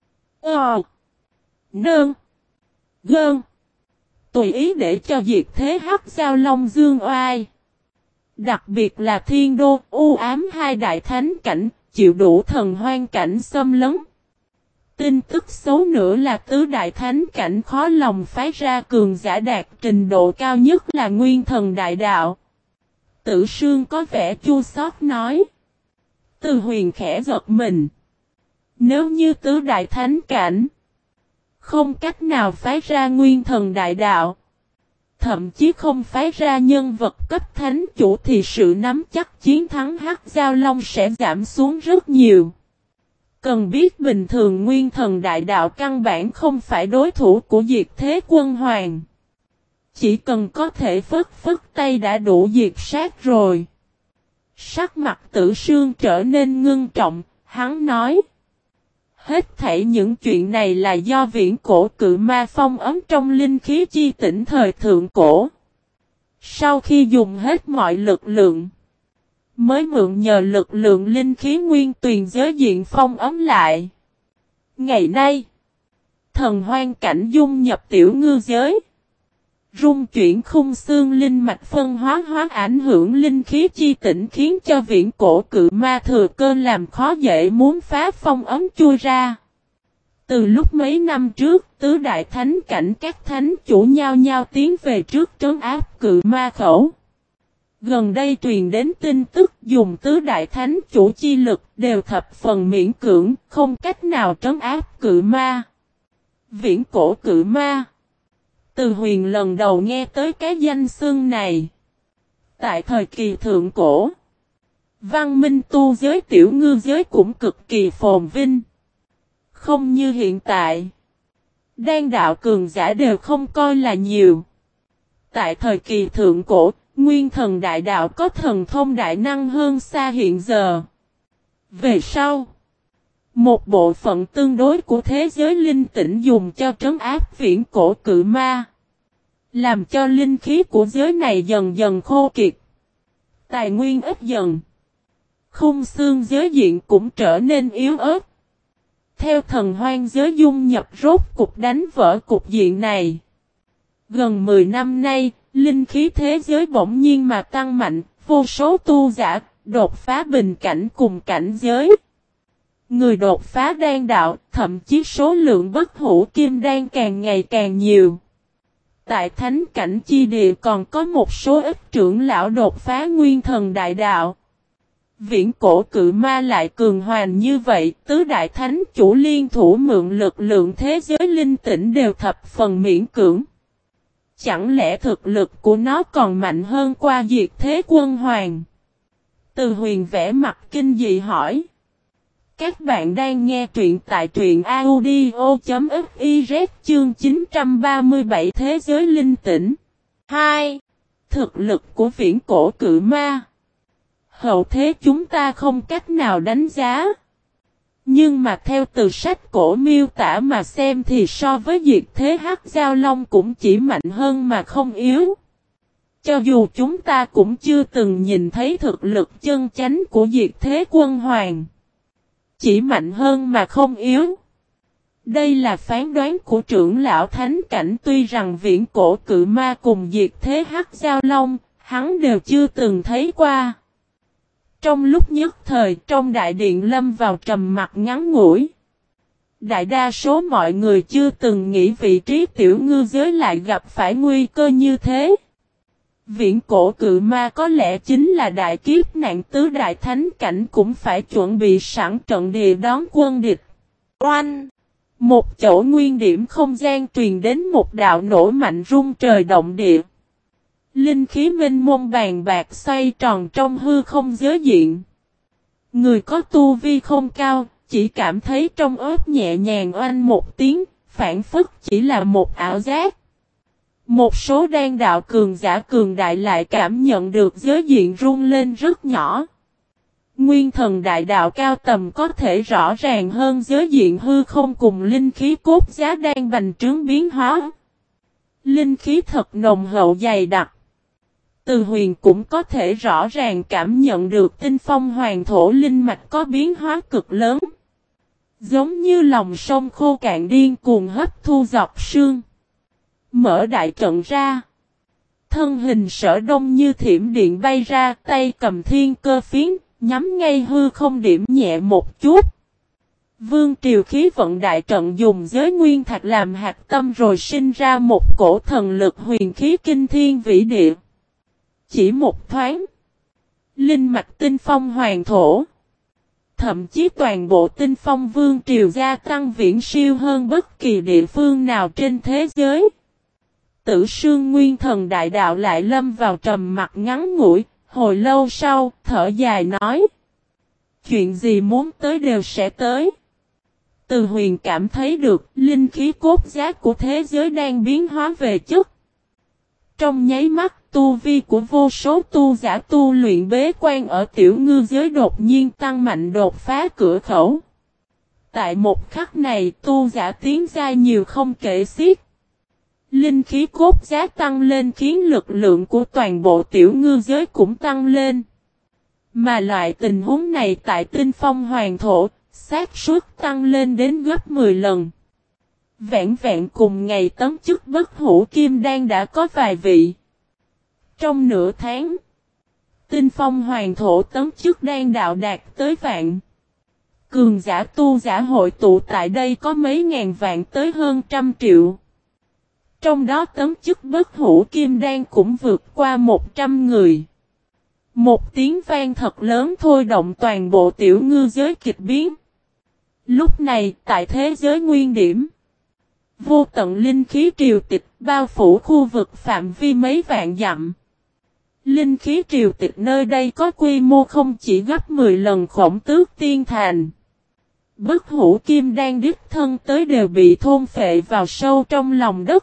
Ờ. Nơn. Gơn. Tùy ý để cho Diệt Thế Hắc Giao Long dương oai. Đặc biệt là Thiên Đô, U Ám hai đại thánh cảnh, chịu đủ thần hoang cảnh xâm lấn. Tin tức xấu nữa là tứ đại thánh cảnh khó lòng phái ra cường giả đạt trình độ cao nhất là nguyên thần đại đạo. Tử Sương có vẻ chua xót nói. Từ Huyền khẽ giật mình. Nếu như tứ đại thánh cảnh không cách nào phái ra nguyên thần đại đạo, thậm chí không phái ra nhân vật cấp thánh chủ thì sự nắm chắc chiến thắng Hắc Giao Long sẽ giảm xuống rất nhiều. Cần biết bình thường nguyên thần đại đạo căn bản không phải đối thủ của Diệt Thế Quân Hoàng. Chỉ cần có thể phất phất tay đã đủ diệt sát rồi. Sắc mặt Tử Sương trở nên ngưng trọng, hắn nói. Hết thảy những chuyện này là do viễn cổ cự ma phong ấm trong linh khí chi tỉnh thời thượng cổ. Sau khi dùng hết mọi lực lượng, mới mượn nhờ lực lượng linh khí nguyên tuyền giới diện phong ấm lại. Ngày nay, thần hoang cảnh dung nhập tiểu ngư giới. Rung chuyển khung xương linh mạch phân hóa hóa ảnh hưởng linh khí chi tỉnh khiến cho viễn cổ cự ma thừa cơ làm khó dễ muốn phá phong ấm chui ra. Từ lúc mấy năm trước, tứ đại thánh cảnh các thánh chủ nhau nhau tiến về trước trấn áp cự ma khẩu. Gần đây truyền đến tin tức dùng tứ đại thánh chủ chi lực đều thập phần miễn cưỡng, không cách nào trấn áp cự ma. Viễn cổ cự ma. Từ Huyền lần đầu nghe tới cái danh xưng này. Tại thời kỳ thượng cổ, văn minh tu giới tiểu ngư giới cũng cực kỳ phồn vinh. Không như hiện tại. Đan đạo cường giả đều không coi là nhiều. Tại thời kỳ thượng cổ, nguyên thần đại đạo có thần thông đại năng hơn xa hiện giờ. Về sau, một bộ phận tương đối của thế giới linh tĩnh dùng cho trấn áp viễn cổ cự ma. Làm cho linh khí của giới này dần dần khô kiệt. Tài nguyên ít dần. Khung xương giới diện cũng trở nên yếu ớt. Theo thần hoang giới dung nhập rốt cục đánh vỡ cục diện này. Gần mười năm nay, linh khí thế giới bỗng nhiên mà tăng mạnh, vô số tu giả, đột phá bình cảnh cùng cảnh giới. Người đột phá đan đạo, thậm chí số lượng bất hủ kim đan càng ngày càng nhiều. Tại thánh cảnh chi địa còn có một số ít trưởng lão đột phá nguyên thần đại đạo. Viễn cổ cự ma lại cường hoành như vậy, tứ đại thánh chủ liên thủ mượn lực lượng thế giới linh tĩnh đều thập phần miễn cưỡng. Chẳng lẽ thực lực của nó còn mạnh hơn qua diệt thế quân hoàng? Từ Huyền vẽ mặt kinh dị hỏi. Các bạn đang nghe truyện tại truyện audio.fiz chương chín trăm ba mươi bảy Thế giới linh tĩnh. hai. Thực lực của viễn cổ cự ma. Hậu thế chúng ta không cách nào đánh giá. Nhưng mà theo từ sách cổ miêu tả mà xem thì so với diệt thế hắc giao long cũng chỉ mạnh hơn mà không yếu. Cho dù chúng ta cũng chưa từng nhìn thấy thực lực chân chánh của diệt thế quân hoàng. Chỉ mạnh hơn mà không yếu. Đây là phán đoán của trưởng lão thánh cảnh, tuy rằng viễn cổ cự ma cùng diệt thế hắc giao long, hắn đều chưa từng thấy qua. Trong lúc nhất thời trong đại điện lâm vào trầm mặc ngắn ngủi. Đại đa số mọi người chưa từng nghĩ vị trí tiểu ngư giới lại gặp phải nguy cơ như thế. Viễn cổ cự ma có lẽ chính là đại kiếp nạn, tứ đại thánh cảnh cũng phải chuẩn bị sẵn trận địa đón quân địch. Oanh! Một chỗ nguyên điểm không gian truyền đến một đạo nổ mạnh rung trời động địa. Linh khí mênh mông bàn bạc xoay tròn trong hư không giới diện. Người có tu vi không cao, chỉ cảm thấy trong ớt nhẹ nhàng oanh một tiếng, phản phất chỉ là một ảo giác. Một số đan đạo cường giả cường đại lại cảm nhận được giới diện rung lên rất nhỏ. Nguyên thần đại đạo cao tầm có thể rõ ràng hơn giới diện hư không cùng linh khí cốt giá đang bành trướng biến hóa. Linh khí thật nồng hậu dày đặc. Từ Huyền cũng có thể rõ ràng cảm nhận được tinh phong hoàng thổ linh mạch có biến hóa cực lớn. Giống như lòng sông khô cạn điên cuồng hấp thu dọc sương. Mở đại trận ra. Thân hình Sở Đông như thiểm điện bay ra, tay cầm thiên cơ phiến, nhắm ngay hư không điểm nhẹ một chút. Vương triều khí vận đại trận dùng giới nguyên thạch làm hạt tâm rồi sinh ra một cổ thần lực huyền khí kinh thiên vĩ địa. Chỉ một thoáng. Linh mạch tinh phong hoàng thổ. Thậm chí toàn bộ tinh phong vương triều gia tăng viễn siêu hơn bất kỳ địa phương nào trên thế giới. Tử Sương Nguyên Thần đại đạo lại lâm vào trầm mặc ngắn ngủi, hồi lâu sau, thở dài nói. Chuyện gì muốn tới đều sẽ tới. Từ Huyền cảm thấy được, linh khí cốt giá của thế giới đang biến hóa về chất. Trong nháy mắt, tu vi của vô số tu giả tu luyện bế quan ở tiểu ngư giới đột nhiên tăng mạnh đột phá cửa khẩu. Tại một khắc này, tu giả tiến giai nhiều không kể xiết. Linh khí cốt giá tăng lên khiến lực lượng của toàn bộ tiểu ngư giới cũng tăng lên. Mà loại tình huống này tại tinh phong hoàng thổ, xác suất tăng lên đến gấp mười lần. Vẹn vẹn cùng ngày tấn chức bất hủ kim đan đã có vài vị. Trong nửa tháng, tinh phong hoàng thổ tấn chức đan đạo đạt tới vạn. Cường giả tu giả hội tụ tại đây có mấy ngàn vạn tới hơn trăm triệu. Trong đó tấn chức bất hủ kim đan cũng vượt qua một trăm người. Một tiếng vang thật lớn thôi động toàn bộ tiểu ngư giới kịch biến. Lúc này, tại thế giới nguyên điểm, vô tận linh khí triều tịch bao phủ khu vực phạm vi mấy vạn dặm. Linh khí triều tịch nơi đây có quy mô không chỉ gấp mười lần Khổng Tước Tiên Thành. Bất hủ kim đan đích thân tới đều bị thôn phệ vào sâu trong lòng đất.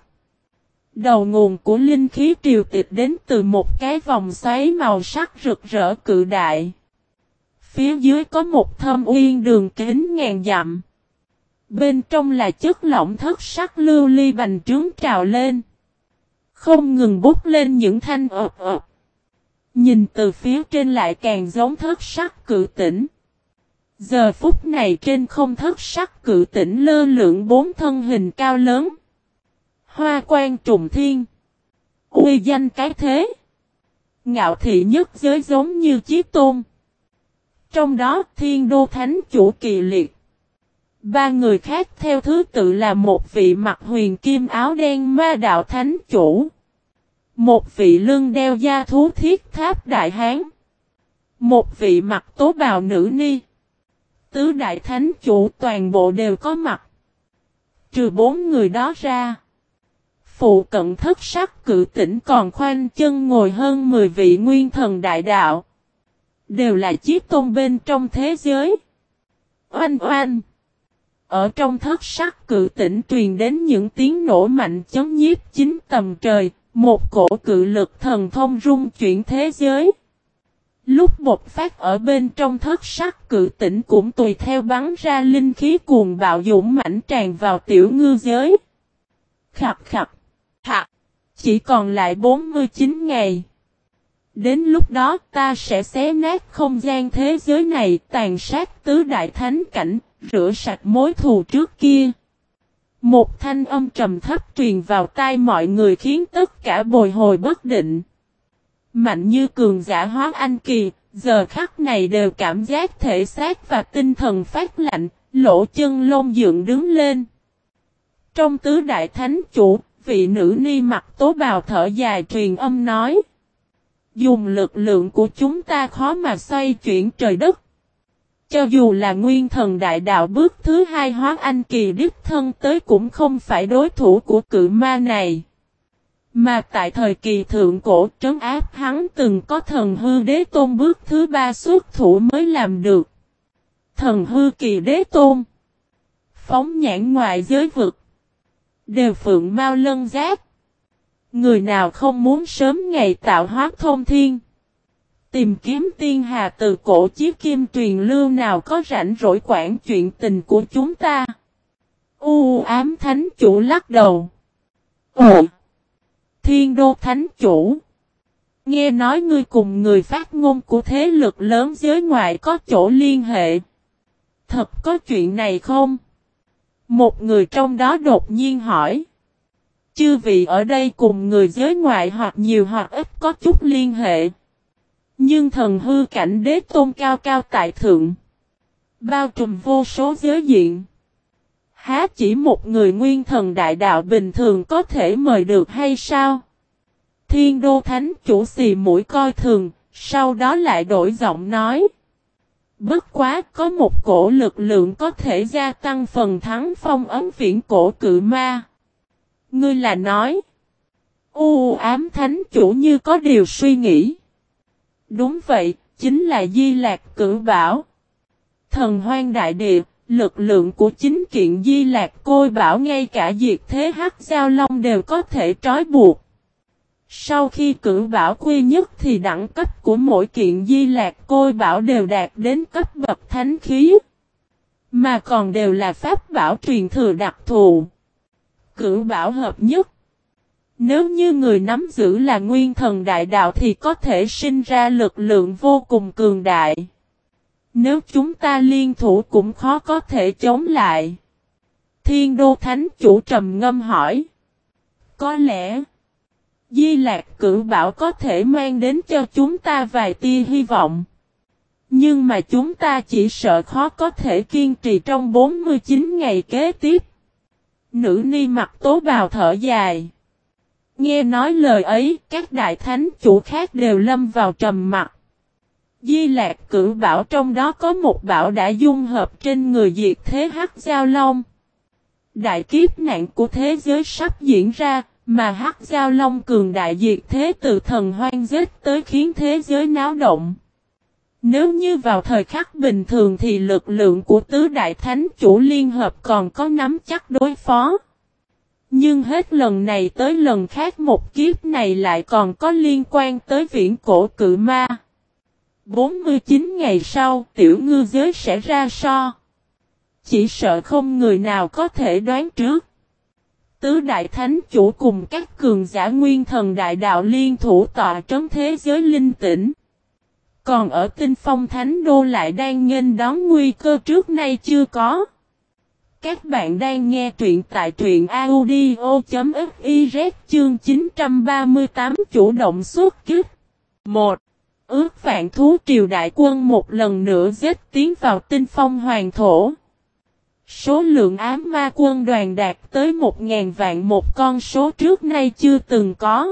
Đầu nguồn của linh khí triều tịch đến từ một cái vòng xoáy màu sắc rực rỡ cự đại. Phía dưới có một thâm uyên đường kính ngàn dặm. Bên trong là chất lỏng thất sắc lưu ly bành trướng trào lên. Không ngừng bút lên những thanh ợp ợp. Nhìn từ phía trên lại càng giống thất sắc cự tỉnh. Giờ phút này trên không thất sắc cự tỉnh lơ lửng bốn thân hình cao lớn. Hoa quan trùng thiên. Uy danh cái thế. Ngạo thị nhất giới giống như Chí Tôn. Trong đó Thiên Đô Thánh Chủ kỳ liệt. Ba người khác theo thứ tự là một vị mặc huyền kim áo đen ma đạo Thánh Chủ. Một vị lưng đeo da thú thiết tháp đại hán. Một vị mặc tố bào nữ ni. Tứ đại Thánh Chủ toàn bộ đều có mặt. Trừ bốn người đó ra. Phụ cận thất sắc cự tỉnh còn khoanh chân ngồi hơn mười vị nguyên thần đại đạo. Đều là Chí Tôn bên trong thế giới. Oanh oanh. Ở trong thất sắc cự tỉnh truyền đến những tiếng nổ mạnh chấn nhiếp chín tầng trời. Một cổ cự lực thần thông rung chuyển thế giới. Lúc bộc phát ở bên trong thất sắc cự tỉnh cũng tùy theo bắn ra linh khí cuồng bạo dũng mãnh tràn vào tiểu ngư giới. Khập khập. Hả? Chỉ còn lại bốn mươi chín ngày. Đến lúc đó ta sẽ xé nát không gian thế giới này, tàn sát tứ đại thánh cảnh, rửa sạch mối thù trước kia. Một thanh âm trầm thấp truyền vào tai mọi người khiến tất cả bồi hồi bất định. Mạnh như cường giả hóa anh kỳ, giờ khắc này đều cảm giác thể xác và tinh thần phát lạnh, lỗ chân lông dựng đứng lên. Trong tứ đại thánh chủ, vị nữ ni mặc tố bào thở dài truyền âm nói. Dùng lực lượng của chúng ta khó mà xoay chuyển trời đất. Cho dù là nguyên thần đại đạo bước thứ hai hóa anh kỳ đích thân tới cũng không phải đối thủ của cự ma này. Mà tại thời kỳ thượng cổ trấn áp hắn từng có thần hư đế tôn bước thứ ba xuất thủ mới làm được. Thần hư kỳ đế tôn. Phóng nhãn ngoại giới vực. Đều phượng mau lân giáp. Người nào không muốn sớm ngày tạo hóa thông thiên. Tìm kiếm tiên hà từ cổ chí kim truyền lưu nào có rảnh rỗi quản chuyện tình của chúng ta. U ám thánh chủ lắc đầu. Ồ! Thiên đô thánh chủ. Nghe nói ngươi cùng người phát ngôn của thế lực lớn giới ngoại có chỗ liên hệ. Thật có chuyện này không? Một người trong đó đột nhiên hỏi. Chư vị ở đây cùng người giới ngoại hoặc nhiều hoặc ít có chút liên hệ. Nhưng thần hư cảnh đế tôn cao cao tại thượng. Bao trùm vô số giới diện. Há chỉ một người nguyên thần đại đạo bình thường có thể mời được hay sao? Thiên đô thánh chủ xì mũi coi thường, sau đó lại đổi giọng nói. Bất quá có một cổ lực lượng có thể gia tăng phần thắng phong ấn viễn cổ cự ma. Ngươi là nói. U ám thánh chủ như có điều suy nghĩ. Đúng vậy, chính là Di Lạc Cửu Bảo. Thần hoang đại địa, lực lượng của chính kiện Di Lạc Côi Bảo ngay cả diệt thế hắc giao long đều có thể trói buộc. Sau khi Cửu Bảo quy nhất thì đẳng cấp của mỗi kiện Di Lạc Côi Bảo đều đạt đến cấp bậc thánh khí. Mà còn đều là pháp bảo truyền thừa đặc thù. Cửu Bảo hợp nhất. Nếu như người nắm giữ là nguyên thần đại đạo thì có thể sinh ra lực lượng vô cùng cường đại. Nếu chúng ta liên thủ cũng khó có thể chống lại. Thiên đô thánh chủ trầm ngâm hỏi. Có lẽ Di Lạc Cửu Bảo có thể mang đến cho chúng ta vài tia hy vọng. Nhưng mà chúng ta chỉ sợ khó có thể kiên trì trong bốn mươi chín ngày kế tiếp. Nữ ni mặc tố bào thở dài. Nghe nói lời ấy, các đại thánh chủ khác đều lâm vào trầm mặc. Di Lạc Cửu Bảo trong đó có một bảo đã dung hợp trên người diệt thế Hắc Giao Long. Đại kiếp nạn của thế giới sắp diễn ra, mà Hắc Giao Long cường đại diệt thế từ thần hoang giết tới khiến thế giới náo động. Nếu như vào thời khắc bình thường thì lực lượng của tứ đại thánh chủ liên hợp còn có nắm chắc đối phó. Nhưng hết lần này tới lần khác một kiếp này lại còn có liên quan tới viễn cổ cự ma. bốn mươi chín ngày sau tiểu ngư giới sẽ ra so. Chỉ sợ không người nào có thể đoán trước. Tứ đại thánh chủ cùng các cường giả nguyên thần đại đạo liên thủ tọa trấn thế giới linh tĩnh. Còn ở Tinh Phong Thánh Đô lại đang nghênh đón nguy cơ trước nay chưa có. Các bạn đang nghe truyện tại truyện audio.fiz chương chín trăm ba mươi tám chủ động xuất kích. một. Ước vạn thú triều đại quân một lần nữa giết tiến vào Tinh Phong Hoàng Thổ. Số lượng ám ma quân đoàn đạt tới một nghìn vạn, một con số trước nay chưa từng có.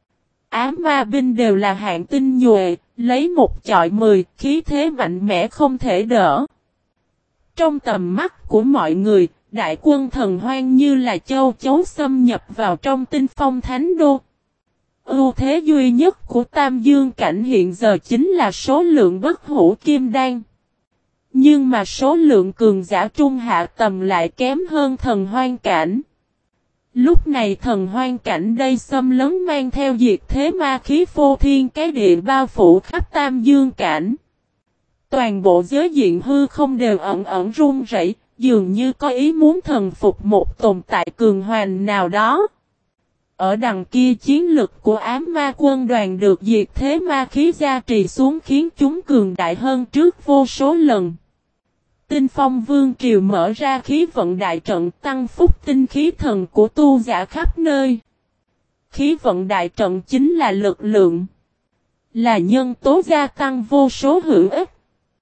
Ám ma binh đều là hạng tinh nhuệ, lấy một chọi mười, khí thế mạnh mẽ không thể đỡ. Trong tầm mắt của mọi người, đại quân thần hoang như là châu chấu xâm nhập vào trong Tinh Phong Thánh Đô. Ưu thế duy nhất của Tam Dương Cảnh hiện giờ chính là số lượng bất hủ kim đan. Nhưng mà số lượng cường giả trung hạ tầm lại kém hơn thần hoang cảnh. Lúc này thần hoang cảnh đây xâm lấn mang theo diệt thế ma khí phô thiên cái địa bao phủ khắp Tam Dương Cảnh. Toàn bộ giới diện hư không đều ẩn ẩn run rẩy, dường như có ý muốn thần phục một tồn tại cường hoành nào đó. Ở đằng kia chiến lực của ám ma quân đoàn được diệt thế ma khí gia trì xuống khiến chúng cường đại hơn trước vô số lần. Tinh Phong Vương Triều mở ra khí vận đại trận tăng phúc tinh khí thần của tu giả khắp nơi. Khí vận đại trận chính là lực lượng, là nhân tố gia tăng vô số hữu ích.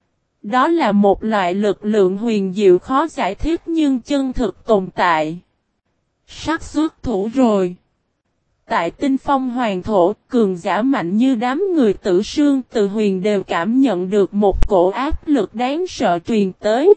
Đó là một loại lực lượng huyền diệu khó giải thích nhưng chân thực tồn tại. Sắp xuất thủ rồi. Tại Tinh Phong Hoàng Thổ, cường giả mạnh như đám người Tử Sương Từ Huyền đều cảm nhận được một cổ áp lực đáng sợ truyền tới.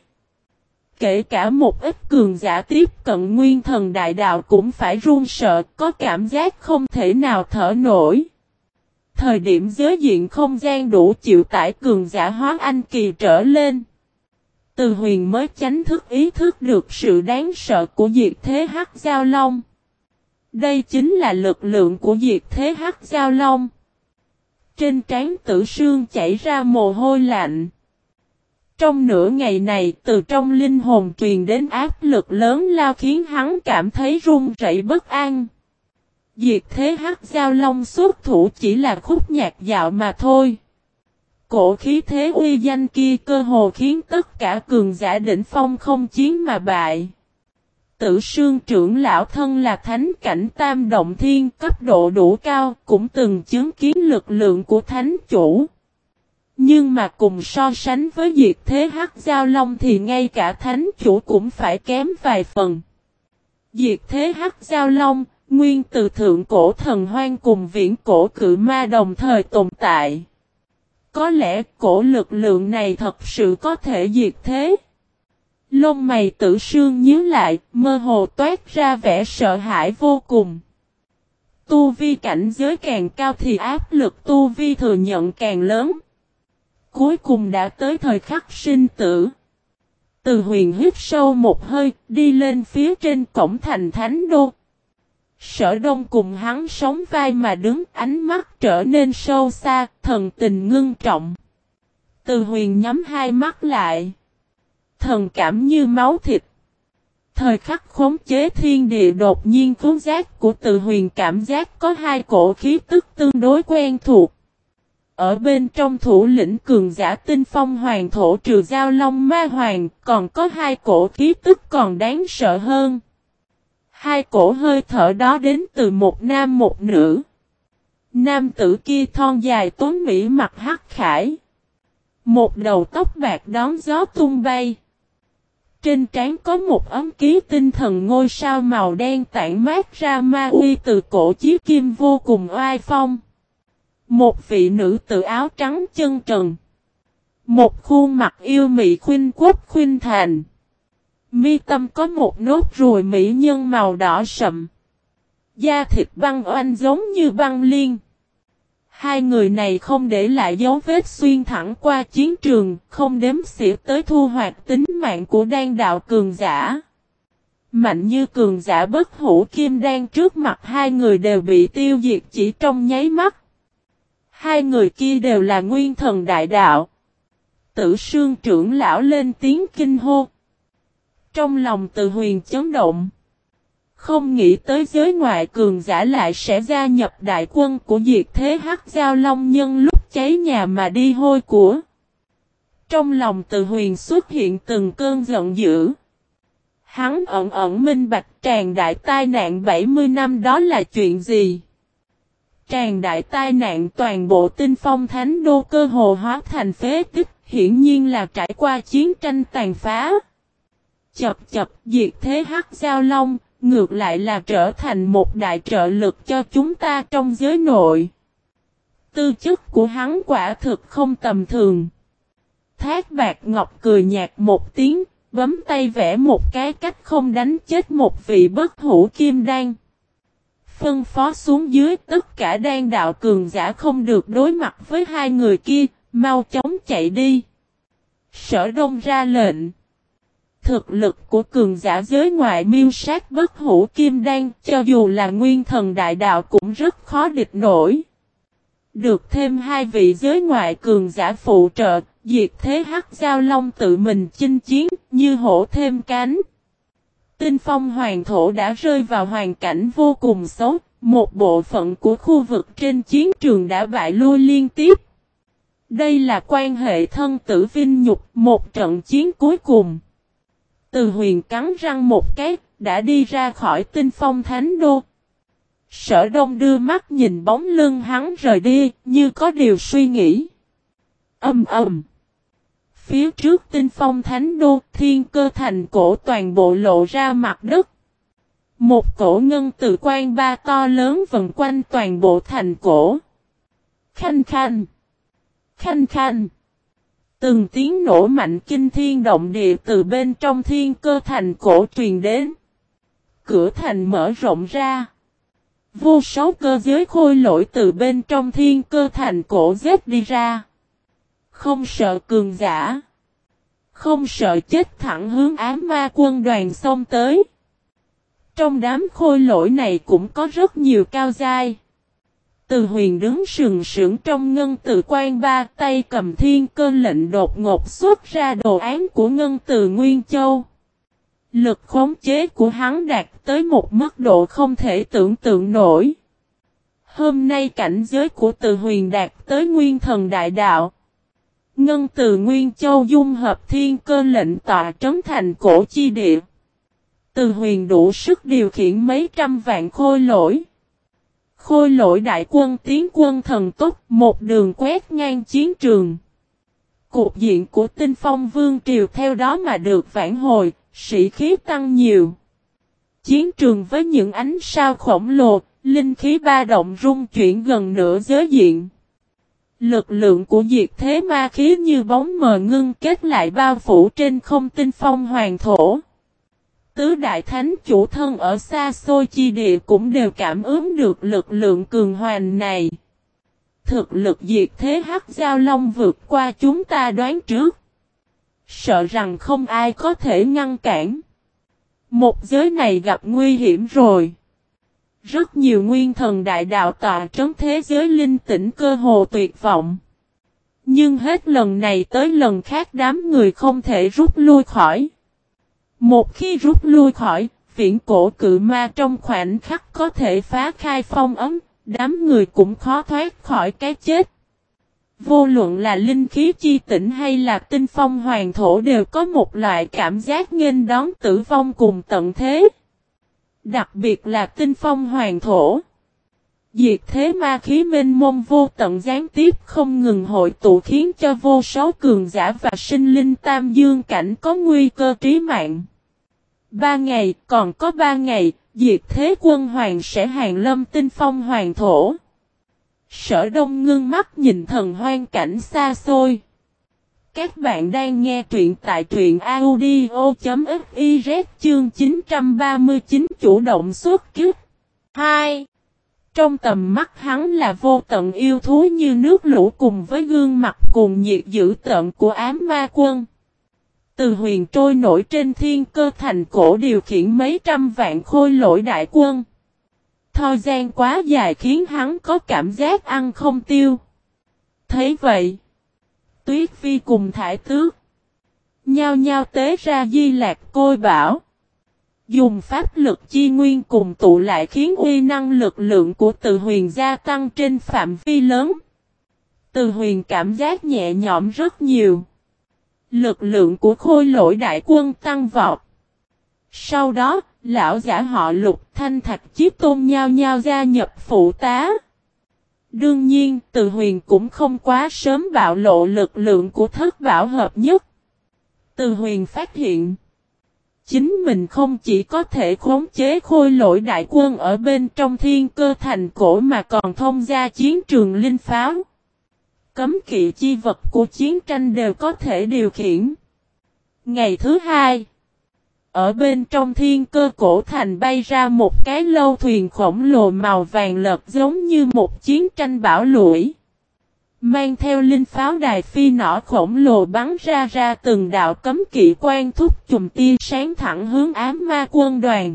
Kể cả một ít cường giả tiếp cận nguyên thần đại đạo cũng phải run sợ, có cảm giác không thể nào thở nổi. Thời điểm giới diện không gian đủ chịu tải cường giả hóa anh kỳ trở lên. Từ Huyền mới chánh thức ý thức được sự đáng sợ của diệt thế Hắc Giao Long. Đây chính là lực lượng của diệt thế Hắc Giao Long. Trên trán Tử Sương chảy ra mồ hôi lạnh. Trong nửa ngày này, từ trong linh hồn truyền đến áp lực lớn lao khiến hắn cảm thấy run rẩy bất an. Diệt thế Hắc Giao Long xuất thủ chỉ là khúc nhạc dạo mà thôi. Cổ khí thế uy danh kia cơ hồ khiến tất cả cường giả đỉnh phong không chiến mà bại. Tử Sương trưởng lão thân là thánh cảnh tam động thiên cấp độ đủ cao, cũng từng chứng kiến lực lượng của thánh chủ. Nhưng mà cùng so sánh với diệt thế Hắc Giao Long thì ngay cả thánh chủ cũng phải kém vài phần. Diệt thế Hắc Giao Long, nguyên từ thượng cổ thần hoang cùng viễn cổ cự ma đồng thời tồn tại. Có lẽ cổ lực lượng này thật sự có thể diệt thế. Lông mày Tử Sương nhíu lại, mơ hồ toát ra vẻ sợ hãi vô cùng. Tu vi cảnh giới càng cao thì áp lực tu vi thừa nhận càng lớn. Cuối cùng đã tới thời khắc sinh tử. Từ Huyền hít sâu một hơi, đi lên phía trên cổng thành Thánh Đô. Sở Đông cùng hắn sóng vai mà đứng, ánh mắt trở nên sâu xa, thần tình ngưng trọng. Từ Huyền nhắm hai mắt lại. Thần cảm như máu thịt. Thời khắc khống chế thiên địa đột nhiên khứu giác của Từ Huyền cảm giác có hai cổ khí tức tương đối quen thuộc. Ở bên trong thủ lĩnh cường giả Tinh Phong Hoàng Thổ trừ Giao Long Ma Hoàng, còn có hai cổ khí tức còn đáng sợ hơn. Hai cổ hơi thở đó đến từ một nam một nữ. Nam tử kia thon dài tuấn mỹ mặt hắc khải. Một đầu tóc bạc đón gió tung bay. Trên trán có một ấm ký tinh thần ngôi sao màu đen tản mát ra ma uy từ cổ chí kim vô cùng oai phong. Một vị nữ tử áo trắng chân trần. Một khuôn mặt yêu mị khuynh quốc khuynh thành. Mi tâm có một nốt ruồi mỹ nhân màu đỏ sậm. Da thịt băng oanh giống như băng liên. Hai người này không để lại dấu vết xuyên thẳng qua chiến trường, không đếm xỉa tới thu hoạch tính mạng của đan đạo cường giả. Mạnh như cường giả bất hủ kim đan trước mặt hai người đều bị tiêu diệt chỉ trong nháy mắt. Hai người kia đều là nguyên thần đại đạo. Tử Sương trưởng lão lên tiếng kinh hô. Trong lòng Từ Huyền chấn động. Không nghĩ tới giới ngoại cường giả lại sẽ gia nhập đại quân của Diệt Thế Hắc Giao Long nhân lúc cháy nhà mà đi hôi của. Trong lòng Từ Huyền xuất hiện từng cơn giận dữ. Hắn ẩn ẩn minh bạch tràn đại tai nạn bảy mươi năm đó là chuyện gì. Tràn đại tai nạn toàn bộ Tinh Phong Thánh Đô cơ hồ hóa thành phế tích, hiển nhiên là trải qua chiến tranh tàn phá. Chập chập Diệt Thế Hắc Giao Long, ngược lại là trở thành một đại trợ lực cho chúng ta trong giới nội. Tư chất của hắn quả thực không tầm thường. Thác Bạc Ngọc cười nhạt một tiếng, bấm tay vẽ một cái cách không đánh chết một vị bất hủ kim đan. Phân phó xuống dưới tất cả đan đạo cường giả không được đối mặt với hai người kia, mau chóng chạy đi. Sở Đông ra lệnh. Thực lực của cường giả giới ngoại miêu sát bất hủ kim đan, cho dù là nguyên thần đại đạo cũng rất khó địch nổi. Được thêm hai vị giới ngoại cường giả phụ trợ, Diệt Thế Hắc Giao Long tự mình chinh chiến, như hổ thêm cánh. Tinh Phong Hoàng Thổ đã rơi vào hoàn cảnh vô cùng xấu, một bộ phận của khu vực trên chiến trường đã bại lui liên tiếp. Đây là quan hệ thân tử vinh nhục, một trận chiến cuối cùng. Từ Huyền cắn răng một cái, đã đi ra khỏi Tinh Phong Thánh Đô. Sở Đông đưa mắt nhìn bóng lưng hắn rời đi, như có điều suy nghĩ. Âm ầm. Phía trước Tinh Phong Thánh Đô, thiên cơ thành cổ toàn bộ lộ ra mặt đất. Một cổ ngân tự quan ba to lớn vần quanh toàn bộ thành cổ. Khanh khanh. Khanh khanh. Từng tiếng nổ mạnh kinh thiên động địa từ bên trong thiên cơ thành cổ truyền đến. Cửa thành mở rộng ra. Vô số cơ giới khôi lỗi từ bên trong thiên cơ thành cổ giết đi ra. Không sợ cường giả. Không sợ chết thẳng hướng ám ma quân đoàn xông tới. Trong đám khôi lỗi này cũng có rất nhiều cao giai. Từ Huyền đứng sừng sững trong ngân tự quan ba, tay cầm thiên cơ lệnh đột ngột xuất ra đồ án của ngân từ Nguyên Châu. Lực khống chế của hắn đạt tới một mức độ không thể tưởng tượng nổi. Hôm nay cảnh giới của Từ Huyền đạt tới nguyên thần đại đạo. Ngân từ Nguyên Châu dung hợp thiên cơ lệnh tọa trấn thành cổ chi địa. Từ Huyền đủ sức điều khiển mấy trăm vạn khôi lỗi. Khôi lỗi đại quân tiến quân thần tốc, một đường quét ngang chiến trường. Cục diện của Tinh Phong Vương Triều theo đó mà được vãn hồi, sĩ khí tăng nhiều. Chiến trường với những ánh sao khổng lồ, linh khí ba động rung chuyển gần nửa giới diện. Lực lượng của Diệt Thế ma khí như bóng mờ ngưng kết lại bao phủ trên không Tinh Phong Hoàng Thổ. Tứ đại thánh chủ thân ở xa xôi chi địa cũng đều cảm ứng được lực lượng cường hoành này. Thực lực Diệt Thế Hắc Giao Long vượt qua chúng ta đoán trước. Sợ rằng không ai có thể ngăn cản. Một giới này gặp nguy hiểm rồi. Rất nhiều nguyên thần đại đạo tọa trấn thế giới linh tĩnh cơ hồ tuyệt vọng. Nhưng hết lần này tới lần khác đám người không thể rút lui khỏi. Một khi rút lui khỏi, viễn cổ cự ma trong khoảnh khắc có thể phá khai phong ấm, đám người cũng khó thoát khỏi cái chết. Vô luận là linh khí chi tỉnh hay là Tinh Phong Hoàng Thổ đều có một loại cảm giác nghênh đón tử vong cùng tận thế. Đặc biệt là Tinh Phong Hoàng Thổ. Diệt thế ma khí mênh mông vô tận gián tiếp không ngừng hội tụ khiến cho vô số cường giả và sinh linh tam dương cảnh có nguy cơ trí mạng. Ba ngày, còn có ba ngày, Diệt thế quân hoàng sẽ hàng lâm Tinh Phong Hoàng Thổ. Sở Đông ngưng mắt nhìn thần hoang cảnh xa xôi. Các bạn đang nghe truyện tại truyện audio.fiz chương chín trăm ba mươi chín chủ động xuất kích. hai. Trong tầm mắt hắn là vô tận yêu thú như nước lũ cùng với gương mặt cuồng nhiệt dữ tợn của ám ma quân. Từ Huyền trôi nổi trên thiên cơ thành cổ điều khiển mấy trăm vạn khôi lỗi đại quân. Thời gian quá dài khiến hắn có cảm giác ăn không tiêu. Thấy vậy, Tuyết Phi cùng Thải Tước nhao nhao tế ra Di Lạc Côi Bảo, dùng pháp lực chi nguyên cùng tụ lại khiến uy năng lực lượng của Từ Huyền gia tăng trên phạm vi lớn. Từ Huyền cảm giác nhẹ nhõm rất nhiều. Lực lượng của khôi lỗi đại quân tăng vọt. Sau đó, lão giả họ Lục, Thanh Thạch Chí Tôn nhao nhao gia nhập phụ tá. Đương nhiên, Từ Huyền cũng không quá sớm bạo lộ lực lượng của thất bảo hợp nhất. Từ Huyền phát hiện, chính mình không chỉ có thể khống chế khôi lỗi đại quân ở bên trong thiên cơ thành cổ mà còn thông ra chiến trường linh pháo. Cấm kỵ chi vật của chiến tranh đều có thể điều khiển. Ngày thứ hai, ở bên trong thiên cơ cổ thành bay ra một cái lâu thuyền khổng lồ màu vàng lợt giống như một chiến tranh bão lũi. Mang theo linh pháo đài phi nỏ khổng lồ bắn ra ra từng đạo cấm kỵ quan thúc chùm tia sáng thẳng hướng ám ma quân đoàn.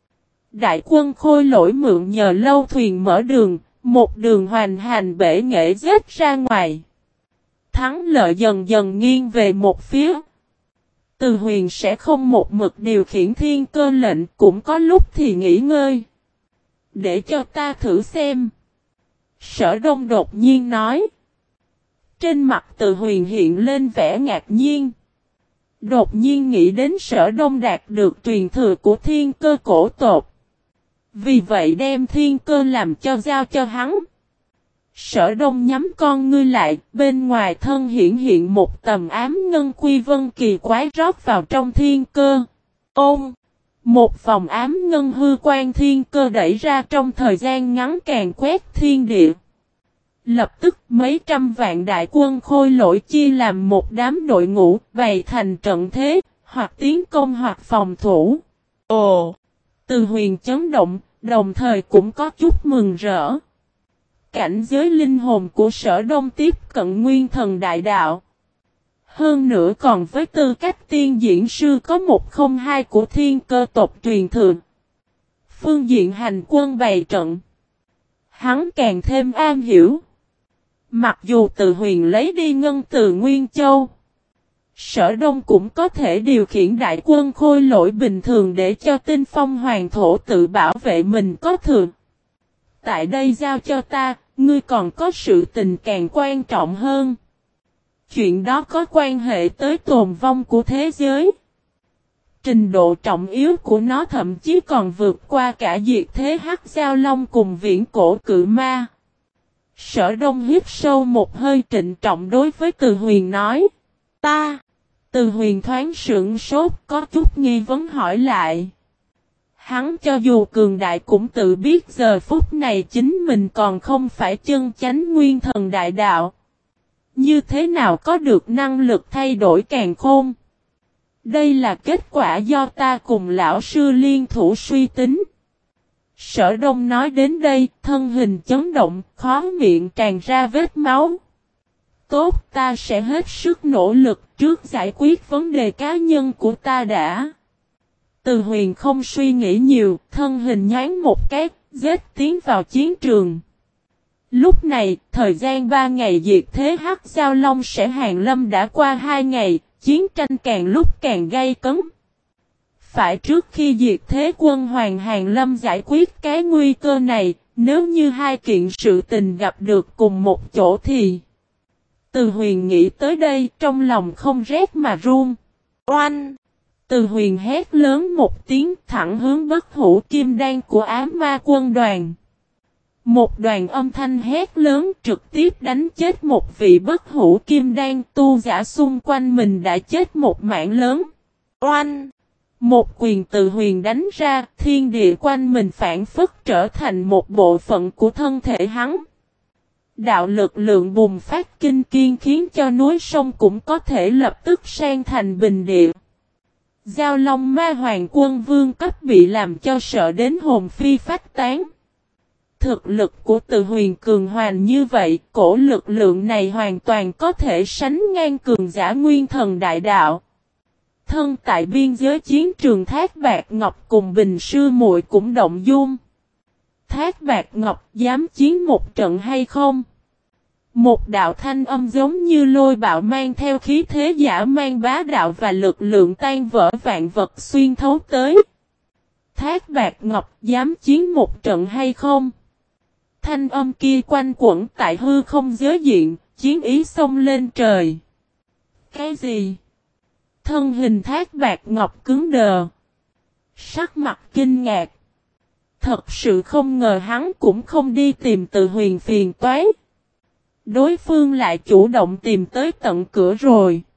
Đại quân khôi lỗi mượn nhờ lâu thuyền mở đường, một đường hoành hành bể nghệ giết ra ngoài. Thắng lợi dần dần nghiêng về một phía. Từ Huyền sẽ không một mực điều khiển thiên cơ lệnh, cũng có lúc thì nghỉ ngơi. Để cho ta thử xem. Sở Đông đột nhiên nói. Trên mặt Từ Huyền hiện lên vẻ ngạc nhiên. Đột nhiên nghĩ đến Sở Đông đạt được truyền thừa của thiên cơ cổ tột. Vì vậy đem thiên cơ làm cho giao cho hắn. Sở Đông nhắm con ngươi lại, bên ngoài thân hiện hiện một tầm ám ngân quy vân kỳ quái rót vào trong thiên cơ. Ôm! Một vòng ám ngân hư quan thiên cơ đẩy ra trong thời gian ngắn càng quét thiên địa. Lập tức mấy trăm vạn đại quân khôi lỗi chia làm một đám đội ngũ, bày thành trận thế, hoặc tiến công hoặc phòng thủ. Ồ! Từ Huyền chấn động, đồng thời cũng có chút mừng rỡ. Cảnh giới linh hồn của Sở Đông tiếp cận nguyên thần đại đạo. Hơn nữa còn với tư cách tiên diễn sư có một không hai của thiên cơ tộc truyền thừa. Phương diện hành quân bày trận, hắn càng thêm an hiểu. Mặc dù Từ Huyền lấy đi ngân từ Nguyên Châu, Sở Đông cũng có thể điều khiển đại quân khôi lỗi bình thường để cho Tinh Phong Hoàng Thổ tự bảo vệ mình có thừa. Tại đây giao cho ta, ngươi còn có sự tình càng quan trọng hơn. Chuyện đó có quan hệ tới tồn vong của thế giới. Trình độ trọng yếu của nó thậm chí còn vượt qua cả diệt thế hắc giao long cùng viễn cổ cự ma. Sở Đông hít sâu một hơi trịnh trọng đối với Từ Huyền nói. Ta! Từ Huyền thoáng sững sốt có chút nghi vấn hỏi lại. Hắn cho dù cường đại cũng tự biết giờ phút này chính mình còn không phải chân chánh nguyên thần đại đạo. Như thế nào có được năng lực thay đổi càn khôn? Đây là kết quả do ta cùng lão sư liên thủ suy tính. Sở Đông nói đến đây, thân hình chấn động, khó miệng tràn ra vết máu. Tốt, ta sẽ hết sức nỗ lực trước giải quyết vấn đề cá nhân của ta đã. Từ Huyền không suy nghĩ nhiều, thân hình nhoáng một cái, giết tiến vào chiến trường. Lúc này, thời gian ba ngày diệt thế hắc giao long sẽ hàng lâm đã qua hai ngày, chiến tranh càng lúc càng gay cấn. Phải trước khi diệt thế quân Hoàng Hàng Lâm giải quyết cái nguy cơ này, nếu như hai kiện sự tình gặp được cùng một chỗ thì... Từ Huyền nghĩ tới đây, trong lòng không rét mà run. Oanh! Từ Huyền hét lớn một tiếng thẳng hướng bất hủ kim đan của ám ma quân đoàn. Một đoàn âm thanh hét lớn trực tiếp đánh chết một vị bất hủ kim đan, tu giả xung quanh mình đã chết một mảng lớn. Oanh! Một quyền Từ Huyền đánh ra, thiên địa quanh mình phản phất trở thành một bộ phận của thân thể hắn. đạo lực lượng bùng phát kinh kiên khiến cho núi sông cũng có thể lập tức san thành bình địa. Giao Long Ma Hoàng quân vương cấp bị làm cho sợ đến hồn phi phách tán. Thực lực của Từ Huyền cường hoành như vậy, cổ lực lượng này hoàn toàn có thể sánh ngang cường giả nguyên thần đại đạo. Thân tại biên giới chiến trường Thác Bạt Ngọc cùng Bình Sư Muội cũng động dung. Thác Bạt Ngọc dám chiến một trận hay không? Một đạo thanh âm giống như lôi bạo mang theo khí thế giả mang bá đạo và lực lượng tan vỡ vạn vật xuyên thấu tới. Thác Bạt Ngọc dám chiến một trận hay không? Thanh âm kia quanh quẩn tại hư không giới diện, chiến ý xông lên trời. Cái gì? Thân hình Thác Bạt Ngọc cứng đờ. Sắc mặt kinh ngạc. Thật sự không ngờ hắn cũng không đi tìm Từ Huyền phiền toái. Đối phương lại chủ động tìm tới tận cửa rồi.